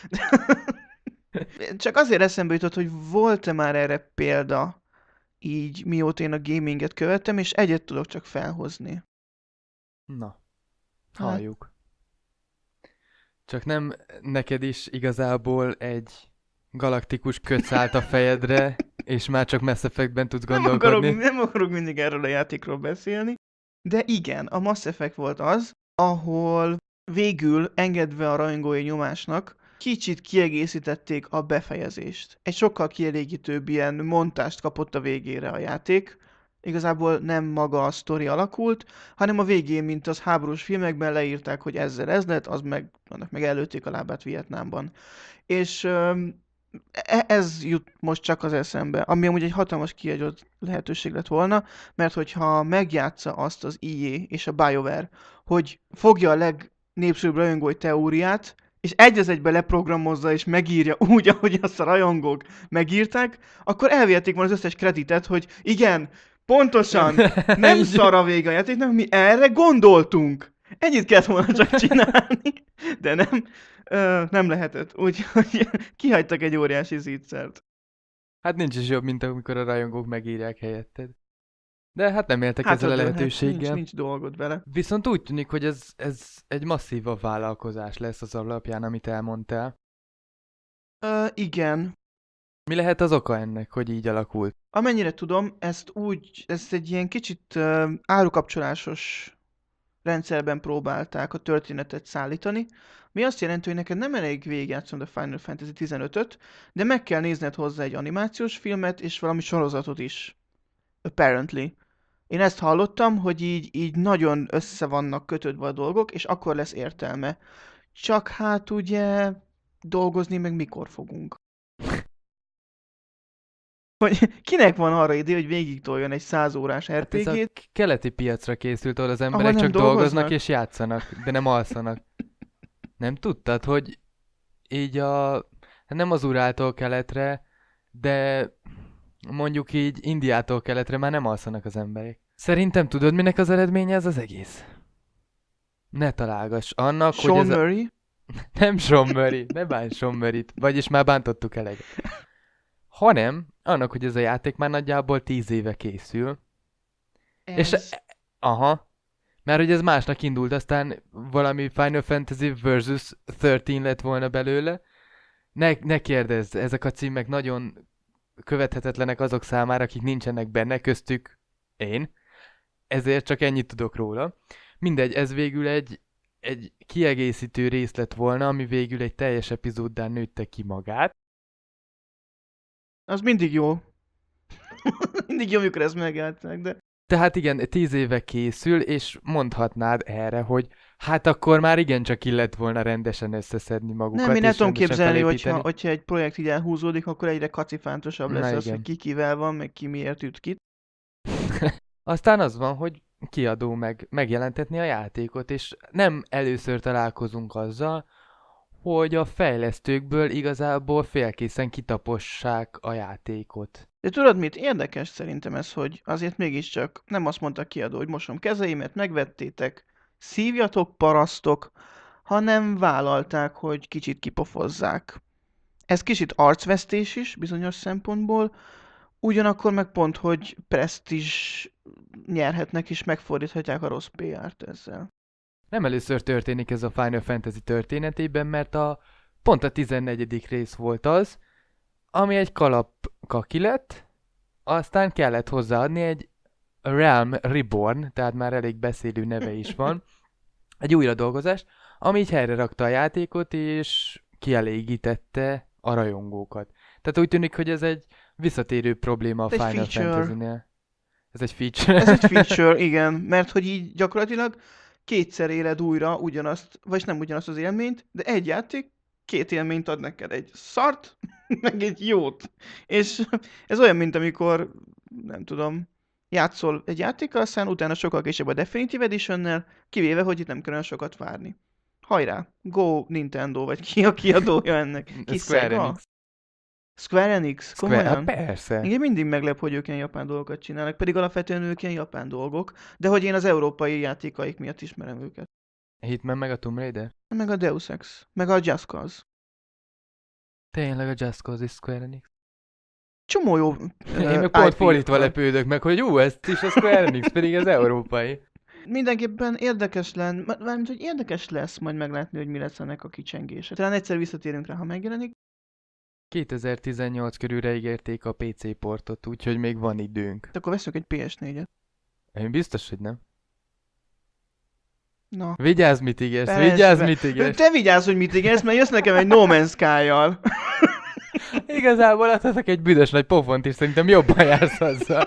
Csak azért eszembe jutott, hogy volt-e már erre példa, így mióta én a gaminget követtem, és egyet tudok csak felhozni. Na, Hát. halljuk. Csak nem neked is igazából egy galaktikus köc állt a fejedre, és már csak Mass Effectben tudsz Nem gondolkodni. akarok, nem akarok mindig erről a játékról beszélni, de igen, a Mass Effect volt az, ahol végül engedve a rajongói nyomásnak, kicsit kiegészítették a befejezést. Egy sokkal kielégítőbb ilyen montást kapott a végére a játék. Igazából nem maga a sztori alakult, hanem a végén, mint az háborús filmekben leírták, hogy ezzel ez lett, az meg, annak meg előtték a lábát Vietnámban. És öm, e- ez jut most csak az eszembe, ami amúgy egy hatalmas kiadott lehetőség lett volna, mert hogyha megjátsza azt az i á és a BioWare, hogy fogja a legnépszerűbb rajongói teóriát, és egy az egybe leprogramozza és megírja úgy, ahogy azt a rajongók megírták, akkor elvihetik volna az összes kreditet, hogy igen, pontosan, nem szar a vége a játéknak, mi erre gondoltunk. Ennyit kellett volna csak csinálni, de nem, ö, nem lehetett. Úgyhogy kihagytak egy óriási zígyszert. Hát nincs is jobb, mint amikor a rajongók megírják helyetted. De hát nem éltek ezzel a Hátradőlhet, nincs, lehetőséggel. nincs dolgod vele. Viszont úgy tűnik, hogy ez, ez egy masszívabb vállalkozás lesz az alapján, amit elmondtál. Ö, igen. Mi lehet az oka ennek, hogy így alakult? Amennyire tudom, ezt úgy, ezt egy ilyen kicsit uh, árukapcsolásos rendszerben próbálták a történetet szállítani, mi azt jelenti, hogy neked nem elég végigjátszanod a Final Fantasy tizenötöt, de meg kell nézned hozzá egy animációs filmet és valami sorozatot is. Apparently. Én ezt hallottam, hogy így, így nagyon össze vannak kötődve a dolgok, és akkor lesz értelme. Csak hát ugye dolgozni meg mikor fogunk. Hogy kinek van arra idő, hogy végig toljon egy száz órás Hát ez a er pé gét, k- keleti piacra készült, ahol az ahol emberek nem csak dolgoznak? dolgoznak és játszanak, de nem alszanak. Nem tudtad, hogy így a... hát nem az Uráltól keletre, de mondjuk így Indiától keletre már nem alszanak az emberek. Szerintem tudod, minek az eredménye ez az egész? Ne találgass. Annak, hogy Sean ez a... Murray? Nem Sean Murray, ne bánj Sean Murrayt, vagyis már bántottuk eleget. Hanem annak, hogy ez a játék már nagyjából tíz éve készül. És Ez... aha, mert hogy ez másnak indult, aztán valami Final Fantasy versus. tizenhárom lett volna belőle. Ne, ne kérdezz, ezek a címek nagyon követhetetlenek azok számára, akik nincsenek benne, köztük én. Ezért csak ennyit tudok róla. Mindegy, ez végül egy, egy kiegészítő rész lett volna, ami végül egy teljes epizóddal nőtte ki magát. Az mindig jó. Mindig jó, amikor ezt megjátszák, de... Tehát igen, tíz éve készül, és mondhatnád erre, hogy hát akkor már igencsak illett volna rendesen összeszedni magukat. Nem, én el és tudom rendesen képzelni, felépíteni. hogyha, hogyha egy projekt így elhúzódik, akkor egyre kacifántosabb lesz Na az, igen. hogy ki kivel van, meg ki miért üt kit. Aztán az van, hogy kiadó meg megjelentetni a játékot, és nem először találkozunk azzal, hogy a fejlesztőkből igazából félkészen kitapossák a játékot. De tudod mit? Érdekes szerintem ez, hogy azért mégiscsak nem azt mondta a kiadó, hogy mosom kezeimet, megvettétek, szívjatok, parasztok, hanem vállalták, hogy kicsit kipofozzák. Ez kicsit arcvesztés is bizonyos szempontból, ugyanakkor meg pont, hogy presztízs nyerhetnek és megfordíthatják a rossz pé er-t ezzel. Nem először történik ez a Final Fantasy történetében, mert a pont a tizennegyedik rész volt az, ami egy kalapkaki lett, aztán kellett hozzáadni egy Realm Reborn, tehát már elég beszélő neve is van, egy újradolgozást, ami így helyre rakta a játékot, és kielégítette a rajongókat. Tehát úgy tűnik, hogy ez egy visszatérő probléma a Ez egy Final feature. Fantasy-nél. Ez egy feature. Ez egy feature, igen, mert hogy így gyakorlatilag kétszer éled újra ugyanazt, vagy nem ugyanazt az élményt, de egy játék két élményt ad neked, egy szart, meg egy jót. És ez olyan, mint amikor, nem tudom, játszol egy játékkal, aztán utána sokkal később a Definitive Edition-nel, kivéve, hogy itt nem kell olyan sokat várni. Hajrá! Go Nintendo, vagy ki a kiadója ennek? Ki Square Sega? Enix. Square Enix? Square, hát Komolyan? persze. Engem mindig meglep, hogy ők ilyen japán dolgokat csinálnak, pedig alapvetően ők ilyen japán dolgok, de hogy én az európai játékaik miatt ismerem őket. Hitman meg a Tomb Raider? Meg a Deus Ex, meg a Just Cause. Tényleg a Just Cause is Square Enix. Csomó jó Én meg pont fordítva lepődök meg, hogy ú, ez is a Square Enix, pedig ez európai. Mindenképpen érdekes lenne, mármint, hogy érdekes lesz majd meglátni, hogy mi lesz ennek a kicsengése. Talán egyszer visszatérünk rá, ha megjelenik. kétezer-tizennyolc körülre ígérték a pé cé portot, úgyhogy még van időnk. De akkor veszünk egy pé es négyet. Én biztos, hogy nem. Na. Vigyázz, mit ígérsz, Persze. vigyázz, mit ígérsz. Te vigyázz, hogy mit ígérsz, mert jössz nekem egy No Man's Sky-jal. Igazából adhatok egy büdös nagy pofont is, szerintem jobban jársz azzal.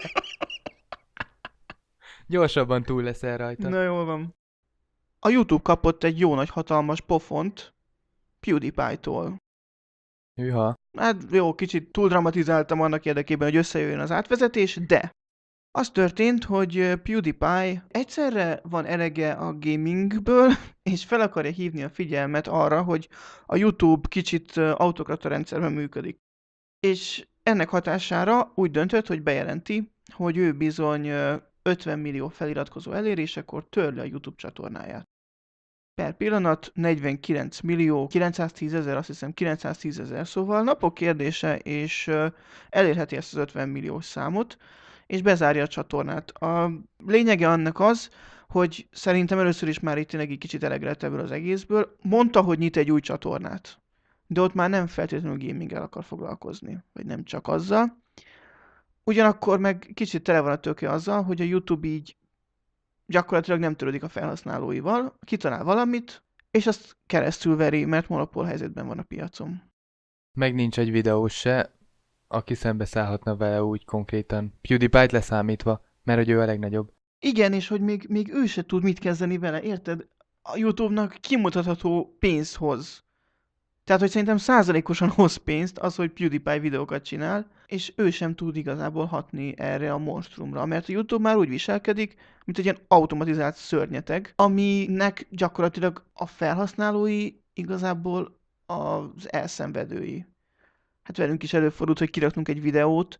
Gyorsabban túl leszel rajta. Na jól van. A YouTube kapott egy jó nagy hatalmas pofont PewDiePie-tól. Hűha. Hát jó, kicsit túl dramatizáltam annak érdekében, hogy összejöjjön az átvezetés, de az történt, hogy PewDiePie egyszerre van elege a gamingből, és fel akarja hívni a figyelmet arra, hogy a YouTube kicsit autokrata rendszerben működik. És ennek hatására úgy döntött, hogy bejelenti, hogy ő bizony ötven millió feliratkozó elérésekor törli a YouTube csatornáját. Per pillanat negyvenkilenc millió kilencszáztíz ezer, azt hiszem kilencszáztíz ezer, szóval napok kérdése, és elérheti ezt az ötven milliós számot, és bezárja a csatornát. A lényege annak az, hogy szerintem először is már itt tényleg egy kicsit elegre lett ebből az egészből. Mondta, hogy nyit egy új csatornát, de ott már nem feltétlenül gaminggel akar foglalkozni, vagy nem csak azzal. Ugyanakkor meg kicsit tele van a töke azzal, hogy a YouTube így gyakorlatilag nem törődik a felhasználóival, kitalál valamit, és azt keresztül veri, mert monopól helyzetben van a piacon. Meg nincs egy videó se, aki szembeszállhatna vele úgy konkrétan. PewDiePie-t leszámítva, mert hogy ő a legnagyobb. Igen, és hogy még, még ő se tud mit kezdeni vele, érted? A YouTube-nak kimutatható pénzt hoz. Tehát, hogy szerintem százalékosan hoz pénzt az, hogy PewDiePie videókat csinál, és ő sem tud igazából hatni erre a monstrumra, mert a YouTube már úgy viselkedik, mint egy ilyen automatizált szörnyeteg, aminek gyakorlatilag a felhasználói igazából az elszenvedői. Hát velünk is előfordult, hogy kiraktunk egy videót,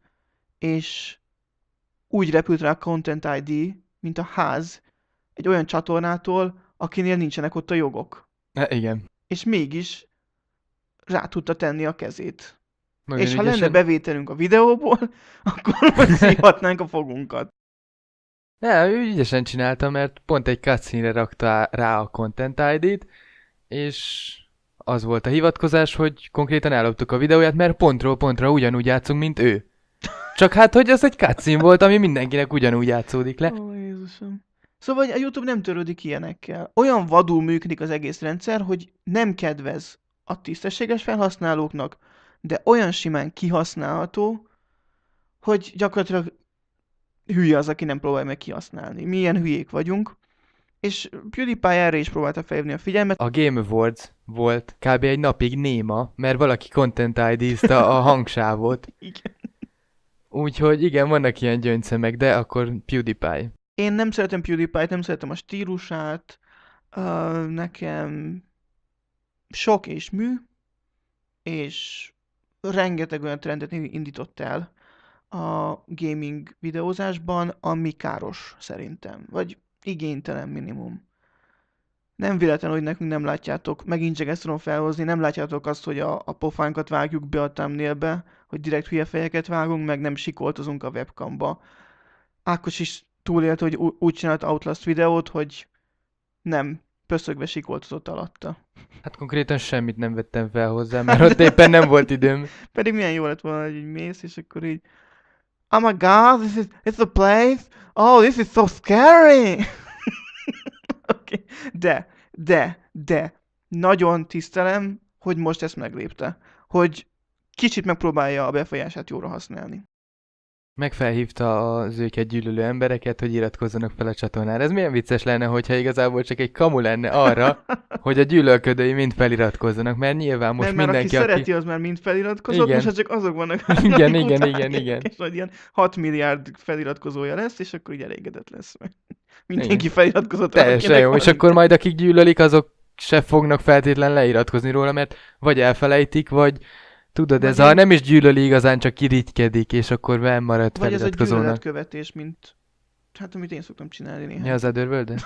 és úgy repült rá a Content i dé, mint a ház egy olyan csatornától, akinél nincsenek ott a jogok. E, igen. És mégis rá tudta tenni a kezét. Nagyon és ha ügyesen... lenne bevételünk a videóból, akkor szívhatnánk a fogunkat. Ne, ő ügyesen csinálta, mert pont egy cutscene-re rakta rá a Content i dé-t, és az volt a hivatkozás, hogy konkrétan elloptuk a videóját, mert pontról pontra ugyanúgy játszunk, mint ő. Csak hát, hogy az egy cutscene volt, ami mindenkinek ugyanúgy játszódik le. Ó, Jézusom. Szóval a YouTube nem törődik ilyenekkel. Olyan vadul működik az egész rendszer, hogy nem kedvez a tisztességes felhasználóknak, de olyan simán kihasználható, hogy gyakorlatilag hülye az, aki nem próbálja meg kihasználni. Mi ilyen hülyék vagyunk, és PewDiePie erre is próbálta felhívni a figyelmet. A Game Awards volt kb. Egy napig néma, mert valaki Content i dé-zta a hangsávot. Igen. Úgyhogy igen, vannak ilyen gyöngyszemek, de akkor PewDiePie. Én nem szeretem PewDiePie-t, nem szeretem a stílusát, uh, nekem sok és mű, és rengeteg olyan trendet indított el a gaming videózásban, ami káros szerintem, vagy igénytelen minimum. Nem véletlen, hogy nekünk nem látjátok, megint csak ezt tudom felhozni, nem látjátok azt, hogy a, a pofánkat vágjuk be a thumbnailbe, hogy direkt hülye fejeket vágunk, meg nem sikoltozunk a webcamba. Ákos is túlélt, hogy úgy csinált Outlast videót, hogy nem pöszögve sikoltozott alatta. Hát konkrétan semmit nem vettem fel hozzá, mert ott éppen nem volt időm. Pedig milyen jó lett volna, hogy így mész, és akkor így oh my god, this is, it's a place? Oh, this is so scary! Okay. De, de, de, nagyon tisztelem, hogy most ezt meglépte. Hogy kicsit megpróbálja a befolyását jóra használni. Megfelhívta az őket gyűlölő embereket, hogy iratkozzanak fel a csatornára. Ez milyen vicces lenne, hogyha igazából csak egy kamu lenne arra, hogy a gyűlölködői mind feliratkozzanak, mert nyilván most Nem, mert mindenki, aki aki... szereti, az már mind feliratkozott, Igen. most hát csak azok vannak. Igen, akik igen, utálják, igen, igen. És majd ilyen hat milliárd feliratkozója lesz, és akkor így elégedett lesz. Mindenki Igen. feliratkozott. Teljesen akinek jó, van. és akkor majd akik gyűlölik, azok se fognak feltétlen leiratkozni róla, mert vagy elfelejtik, vagy tudod, Vagy ez ilyen- a nem is gyűlöli igazán, csak irigykedik, és akkor nem marad Vagy ez a feliratkozónak. gyűlöletkövetés, mint hát amit én szoktam csinálni néha. Mi az Otherworld?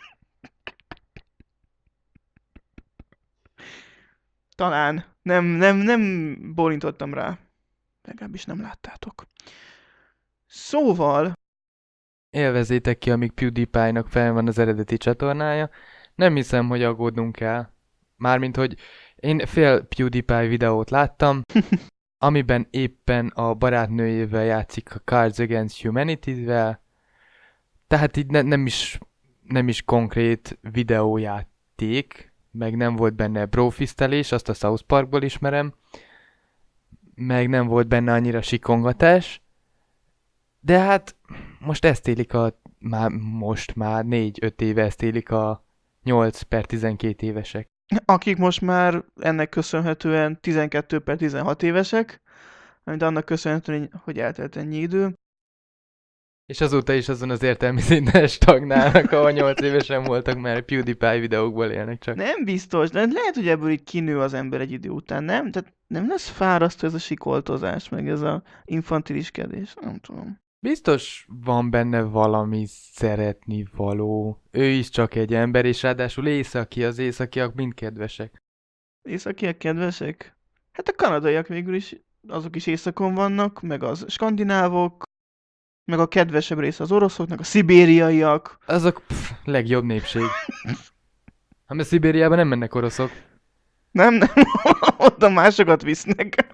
Talán. Nem, nem, nem bólintottam rá. Legalábbis nem láttátok. Szóval, Élvezzétek ki, amíg PewDiePie-nak fel van az eredeti csatornája. Nem hiszem, hogy aggódnunk kell. Mármint, hogy én fél PewDiePie videót láttam, amiben éppen a barátnőjével játszik a Cards Against Humanity-vel. Tehát így ne, nem, is, nem is konkrét videójáték, meg nem volt benne brofisztelés, azt a South Parkból ismerem, meg nem volt benne annyira sikongatás, de hát most ezt élik a, már most már négy-öt éve ezt élik a nyolc per tizenkét évesek. akik most már ennek köszönhetően tizenkettő per tizenhat évesek, amit annak köszönhetően, hogy eltelt ennyi idő. És azóta is azon az értelmi szinten stagnálnak, ahol nyolc évesen voltak, mert PewDiePie videókból élnek csak. Nem biztos, de lehet, hogy ebből így kinő az ember egy idő után, nem? Tehát nem lesz fárasztó ez a sikoltozás, meg ez a infantiliskedés, nem tudom. Biztos van benne valami szeretni való. Ő is csak egy ember, és ráadásul északi, az északiak mind kedvesek. Északiak kedvesek? Hát a kanadaiak végül is, azok is északon vannak, meg az skandinávok, meg a kedvesebb része az oroszoknak, a szibériaiak. Azok pff, legjobb népség. Hát mert Szibériában nem mennek oroszok. Nem, nem, oda másokat visznek.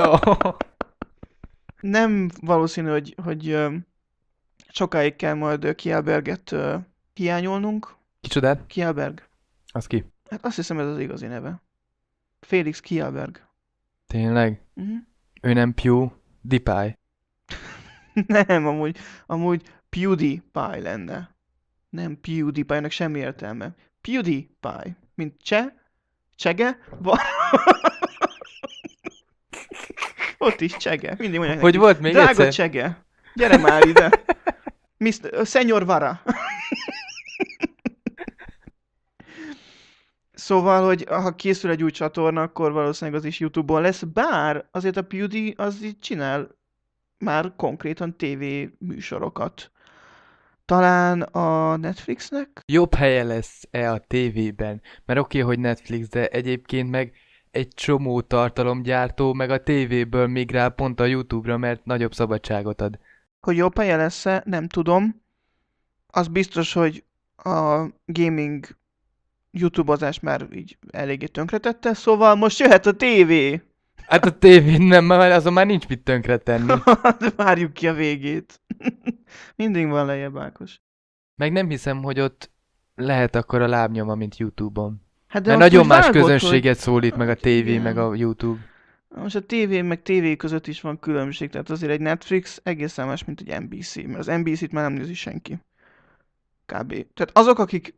Nem valószínű, hogy, hogy ö, sokáig kell majd ö, Kjellberget ö, hiányolnunk. Kicsodát? Kjellberg. Az ki? Hát azt hiszem ez az igazi neve. Felix Kjellberg. Tényleg? Uh-huh. Ő nem PewDiePie. Nem, amúgy, amúgy PewDiePie lenne. Nem PewDiePie-nak semmi értelme. PewDiePie. Mint cseh, csege, van. Ott is csege. Mindig mondják Hogy neki. volt még Drága egyszer? csege. Gyere már ide. miszter Senyor Vara. Szóval, hogy ha készül egy új csatorna, akkor valószínűleg az is YouTube-on lesz, bár azért a Pewdie az így csinál már konkrétan tévé műsorokat. Talán a Netflixnek? Jobb helye lesz-e a tévében? Mert oké, okay, hogy Netflix, de egyébként meg egy csomó tartalomgyártó meg a tévéből migrál pont a YouTube-ra, mert nagyobb szabadságot ad. Hogy jobb helye lesz-e, nem tudom. Az biztos, hogy a gaming YouTube-ozás már így eléggé tönkretette, szóval most jöhet a tévé. Hát a tévén nem, mert azon már nincs mit tönkretenni. Várjuk ki a végét. Mindig van lejjebb, Ákos. Meg nem hiszem, hogy ott lehet akkor a lábnyoma, mint YouTube-on. Hát de Mert most nagyon úgy más vágod, közönséget szólít meg a Hát tévé, igen. meg a YouTube. hogy most a tévé meg tévé között is van különbség, tehát azért egy Netflix egészen más, mint egy en bé cé, mert az en bé cét már nem nézi senki. Kb. Tehát azok, akik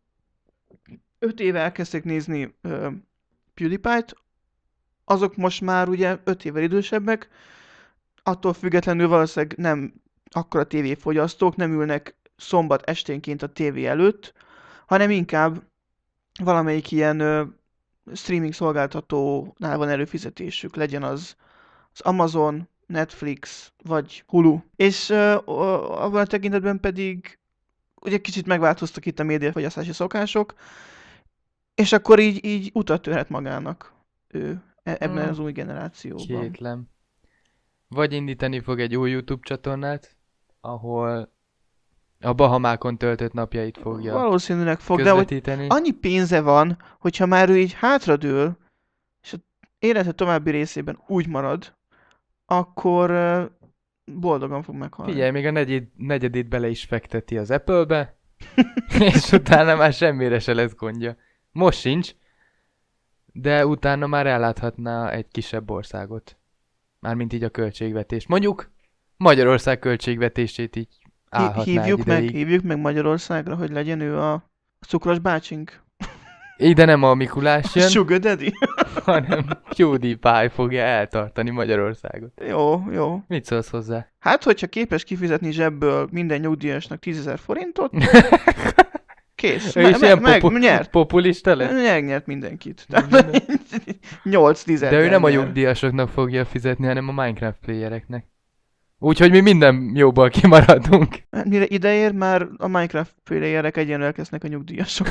öt éve elkezdték nézni uh, PewDiePie-t, azok most már ugye öt évvel idősebbek, attól függetlenül valószínűleg nem akkora tévéfogyasztók, nem ülnek szombat esténként a tévé előtt, hanem inkább valamelyik ilyen ö, streaming szolgáltatónál van előfizetésük, legyen az az Amazon, Netflix vagy Hulu. És ö, ö, abban a tekintetben pedig ugye kicsit megváltoztak itt a médiafogyasztási szokások, és akkor így, így utat törhet magának ő e- ebben Hmm. az új generációban. Kétlem. Vagy indítani fog egy új YouTube csatornát, ahol a Bahamákon töltött napjait fogja Valószínűleg fog, de hogy közvetíteni. annyi pénze van, hogyha már ő így hátradől, és az élete további részében úgy marad, akkor ö, boldogan fog meghalni. Figyelj, még a negyed, negyedét bele is fekteti az Apple-be, és utána már semmire se lesz gondja. Most sincs, de utána már elláthatná egy kisebb országot. Mármint így a költségvetést. Mondjuk Magyarország költségvetését így Hí- állhatná egy hívjuk meg, ideig. hívjuk meg Magyarországra, hogy legyen ő a cukros bácsink. Ide nem a Mikulás jön, Sugar Daddy. hanem PewDiePie fogja eltartani Magyarországot. Jó, jó. Mit szólsz hozzá? Hát, hogyha képes kifizetni zsebből minden nyugdíjasnak tízezer forintot, kész. Ő Me- is me- ilyen meg, popu- nyert. populista lesz? Megnyert mindenkit. Nem, nyolc De ő nem a nyugdíjasoknak fogja fizetni, hanem a Minecraft playereknek. Úgyhogy mi minden jóból kimaradunk. Hát mire ideér, már a Minecraft playerek egyenlőek lesznek a nyugdíjasok.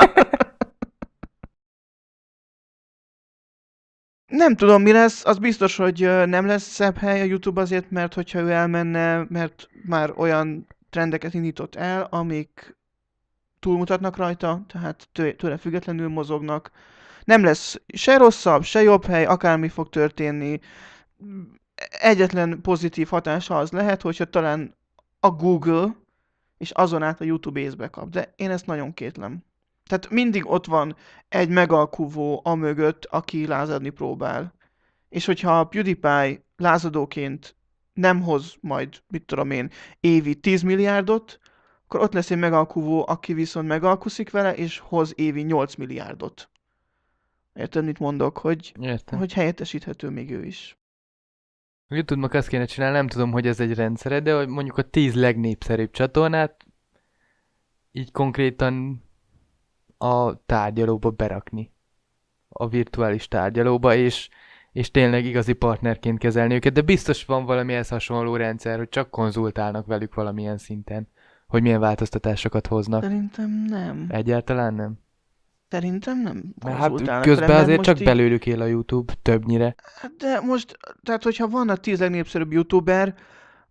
Nem tudom, mi lesz, az biztos, hogy ö, nem lesz szebb hely a YouTube azért, mert hogyha ő elmenne, mert már olyan trendeket indított el, amik túlmutatnak rajta, tehát tő- tőle függetlenül mozognak. Nem lesz se rosszabb, se jobb hely, akármi fog történni. Egyetlen pozitív hatása az lehet, hogyha talán a Google és azon át a YouTube észbe kap, de én ezt nagyon kétlem. Tehát mindig ott van egy megalkuvó amögött, aki lázadni próbál. És hogyha a PewDiePie lázadóként nem hoz majd, mit tudom én, évi tíz milliárdot, akkor ott lesz egy megalkuvó, aki viszont megalkuszik vele, és hoz évi nyolc milliárdot. Érted, mit mondok? Hogy, Értem. hogy helyettesíthető még ő is. A YouTube-nak azt kéne csinálni, nem tudom, hogy ez egy rendszere, de hogy mondjuk a tíz legnépszerűbb csatornát így konkrétan a tárgyalóba berakni. A virtuális tárgyalóba, és, és tényleg igazi partnerként kezelni őket, de biztos van valamihez hasonló rendszer, hogy csak konzultálnak velük valamilyen szinten, hogy milyen változtatásokat hoznak. Szerintem nem. Egyáltalán nem. Szerintem nem Mert hát konzultálnak közben vele, mert azért most csak így- belőlük él a YouTube, többnyire. Hát de most, tehát hogyha van a tíz legnépszerűbb youtuber,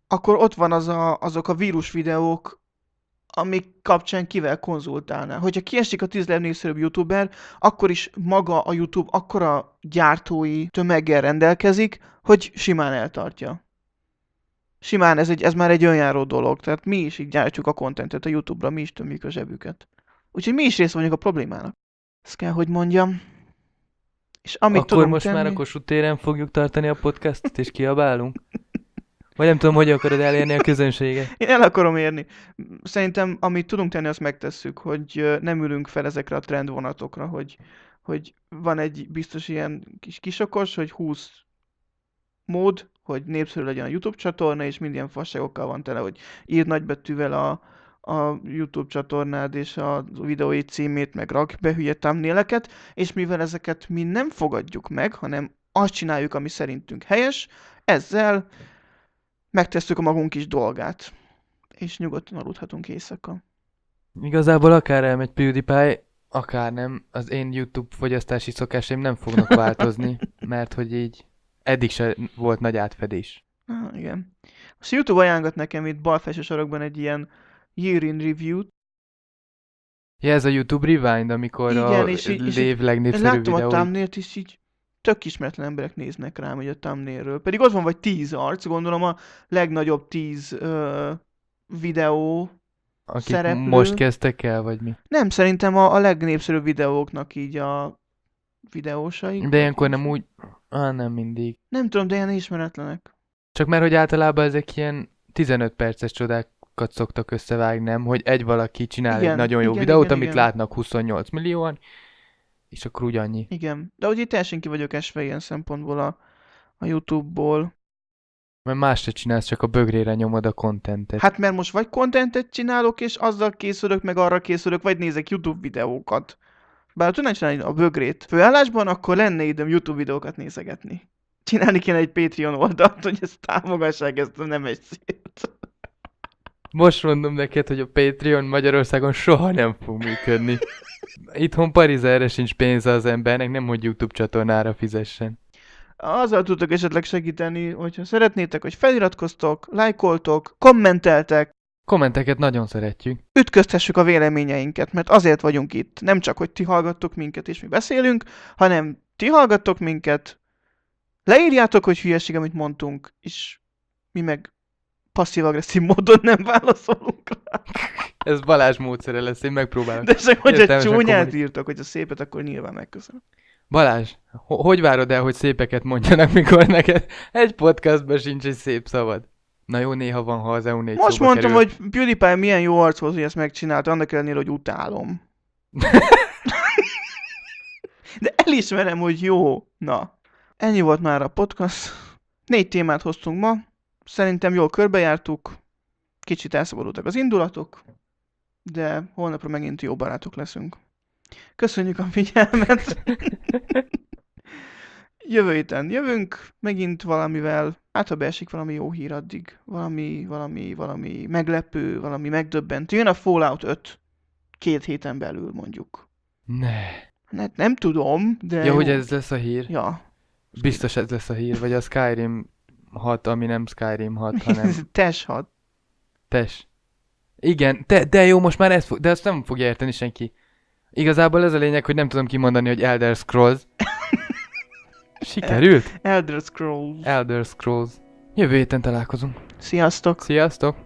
akkor ott van az a, azok a vírus videók, amik kapcsán kivel konzultálnál. Hogyha kiesik a tíz legnépszerűbb youtuber, akkor is maga a YouTube akkora gyártói tömeggel rendelkezik, hogy simán eltartja. Simán ez, egy, ez már egy önjáró dolog, tehát mi is így gyártjuk a kontentet a YouTube-ra, mi is tömjük a zsebüket. Úgyhogy mi is rész vagyunk a problémának. Ezt kell, hogy mondjam. És amit Akkor tudunk most tenni... már a Kossuth téren fogjuk tartani a podcastot, és kiabálunk? Vagy nem tudom, hogy akarod elérni a közönséget? Én el akarom érni. Szerintem, amit tudunk tenni, azt megtesszük, hogy nem ülünk fel ezekre a trendvonatokra, hogy, hogy van egy biztos ilyen kis kisokos, hogy húsz mód, hogy népszerű legyen a YouTube csatorna, és minden fasságokkal van tele, hogy írd nagybetűvel a, a YouTube csatornád és a videói címét, meg rak be hülye thumbnaileket, és mivel ezeket mi nem fogadjuk meg, hanem azt csináljuk, ami szerintünk helyes, ezzel megtesszük a magunk kis dolgát, és nyugodtan aludhatunk éjszaka. Igazából akár elmegy PewDiePie, akár nem, az én YouTube fogyasztási szokásaim nem fognak változni, mert hogy így eddig se volt nagy átfedés. Ah, igen. Most YouTube ajánlott nekem itt bal felső sarokban egy ilyen Year in Review-t. Ja, ez a YouTube Rewind, amikor Igen, a és így- és lév Én legnépszerűbb láttam a videói. thumbnailt, és így tök ismeretlen emberek néznek rám, hogy a thumbnailről. Pedig ott van vagy tíz arc, gondolom a legnagyobb tíz ö, videó. Akik szereplő. most kezdtek el, vagy mi. Nem, szerintem a, a legnépszerűbb videóknak így a videósai. De ilyenkor nem úgy... Ah, nem mindig. Nem tudom, de ilyen ismeretlenek. Csak mert, hogy általában ezek ilyen tizenöt perces csodákat szoktak összevágni, nem? Hogy egy valaki csinál Igen, egy nagyon jó igen, videót, igen, amit igen. látnak huszonnyolc millióan, és akkor úgy annyi. Igen. De ugye teljesen ki vagyok esve ilyen szempontból a, a YouTube-ból. Mert más se csinálsz, csak a bögrére nyomod a contentet. Hát mert most vagy kontentet csinálok, és azzal készülök, meg arra készülök, vagy nézek YouTube videókat. Bár tudnám csinálni a bögrét főállásban, akkor lenne időm YouTube videókat nézegetni. Csinálni kéne egy Patreon oldalt, hogy ezt támogassák, ezt nem egy szét. Most mondom neked, hogy a Patreon Magyarországon soha nem fog működni. Itthon Paris erre sincs pénze az embernek, nem hogy YouTube csatornára fizessen. Azzal tudtok esetleg segíteni, hogyha szeretnétek, hogy feliratkoztok, lájkoltok, kommenteltek, Kommenteket nagyon szeretjük. ütköztessük a véleményeinket, mert azért vagyunk itt. Nem csak, hogy ti hallgattok minket és mi beszélünk, hanem ti hallgattok minket, leírjátok, hogy hülyeség, amit mondtunk, és mi meg passzív-agresszív módon nem válaszolunk rá. Ez Balázs módszere lesz, én megpróbálok. De csak, hogyha Értelmesen csúnyát kommunik- írtok, hogyha szépet, akkor nyilván megköszönöm. Balázs, ho- hogy várod el, hogy szépeket mondjanak, mikor neked egy podcastban sincs egy szép szavad? Na jó, néha van, ha az E U négy Most szóba mondtam, kerül. hogy PewDiePie milyen jó arc volt, hogy ezt megcsinálta, annak ellenére, hogy utálom. De elismerem, hogy jó. Na, ennyi volt már a podcast. Négy témát hoztunk ma. Szerintem jól körbejártuk. Kicsit elszabadultak az indulatok. De holnapra megint jó barátok leszünk. Köszönjük a figyelmet. Jövő héten jövünk, megint valamivel, hát ha beesik valami jó hír addig, valami, valami, valami meglepő, valami megdöbbentő. Jön a Fallout öt két héten belül mondjuk. Ne. Ne, nem tudom, de... Ja, hogy ez lesz a hír? Ja. Biztos ez lesz a hír, vagy a Skyrim hat, ami nem Skyrim hat, hanem Tes hat. tes. Igen, de, de jó, most már ezt fog, de ezt nem fogja érteni senki. Igazából ez a lényeg, hogy nem tudom kimondani, hogy Elder Scrolls. Sikerült? Elder Scrolls. Elder Scrolls. Jövő héten találkozunk. Sziasztok! Sziasztok!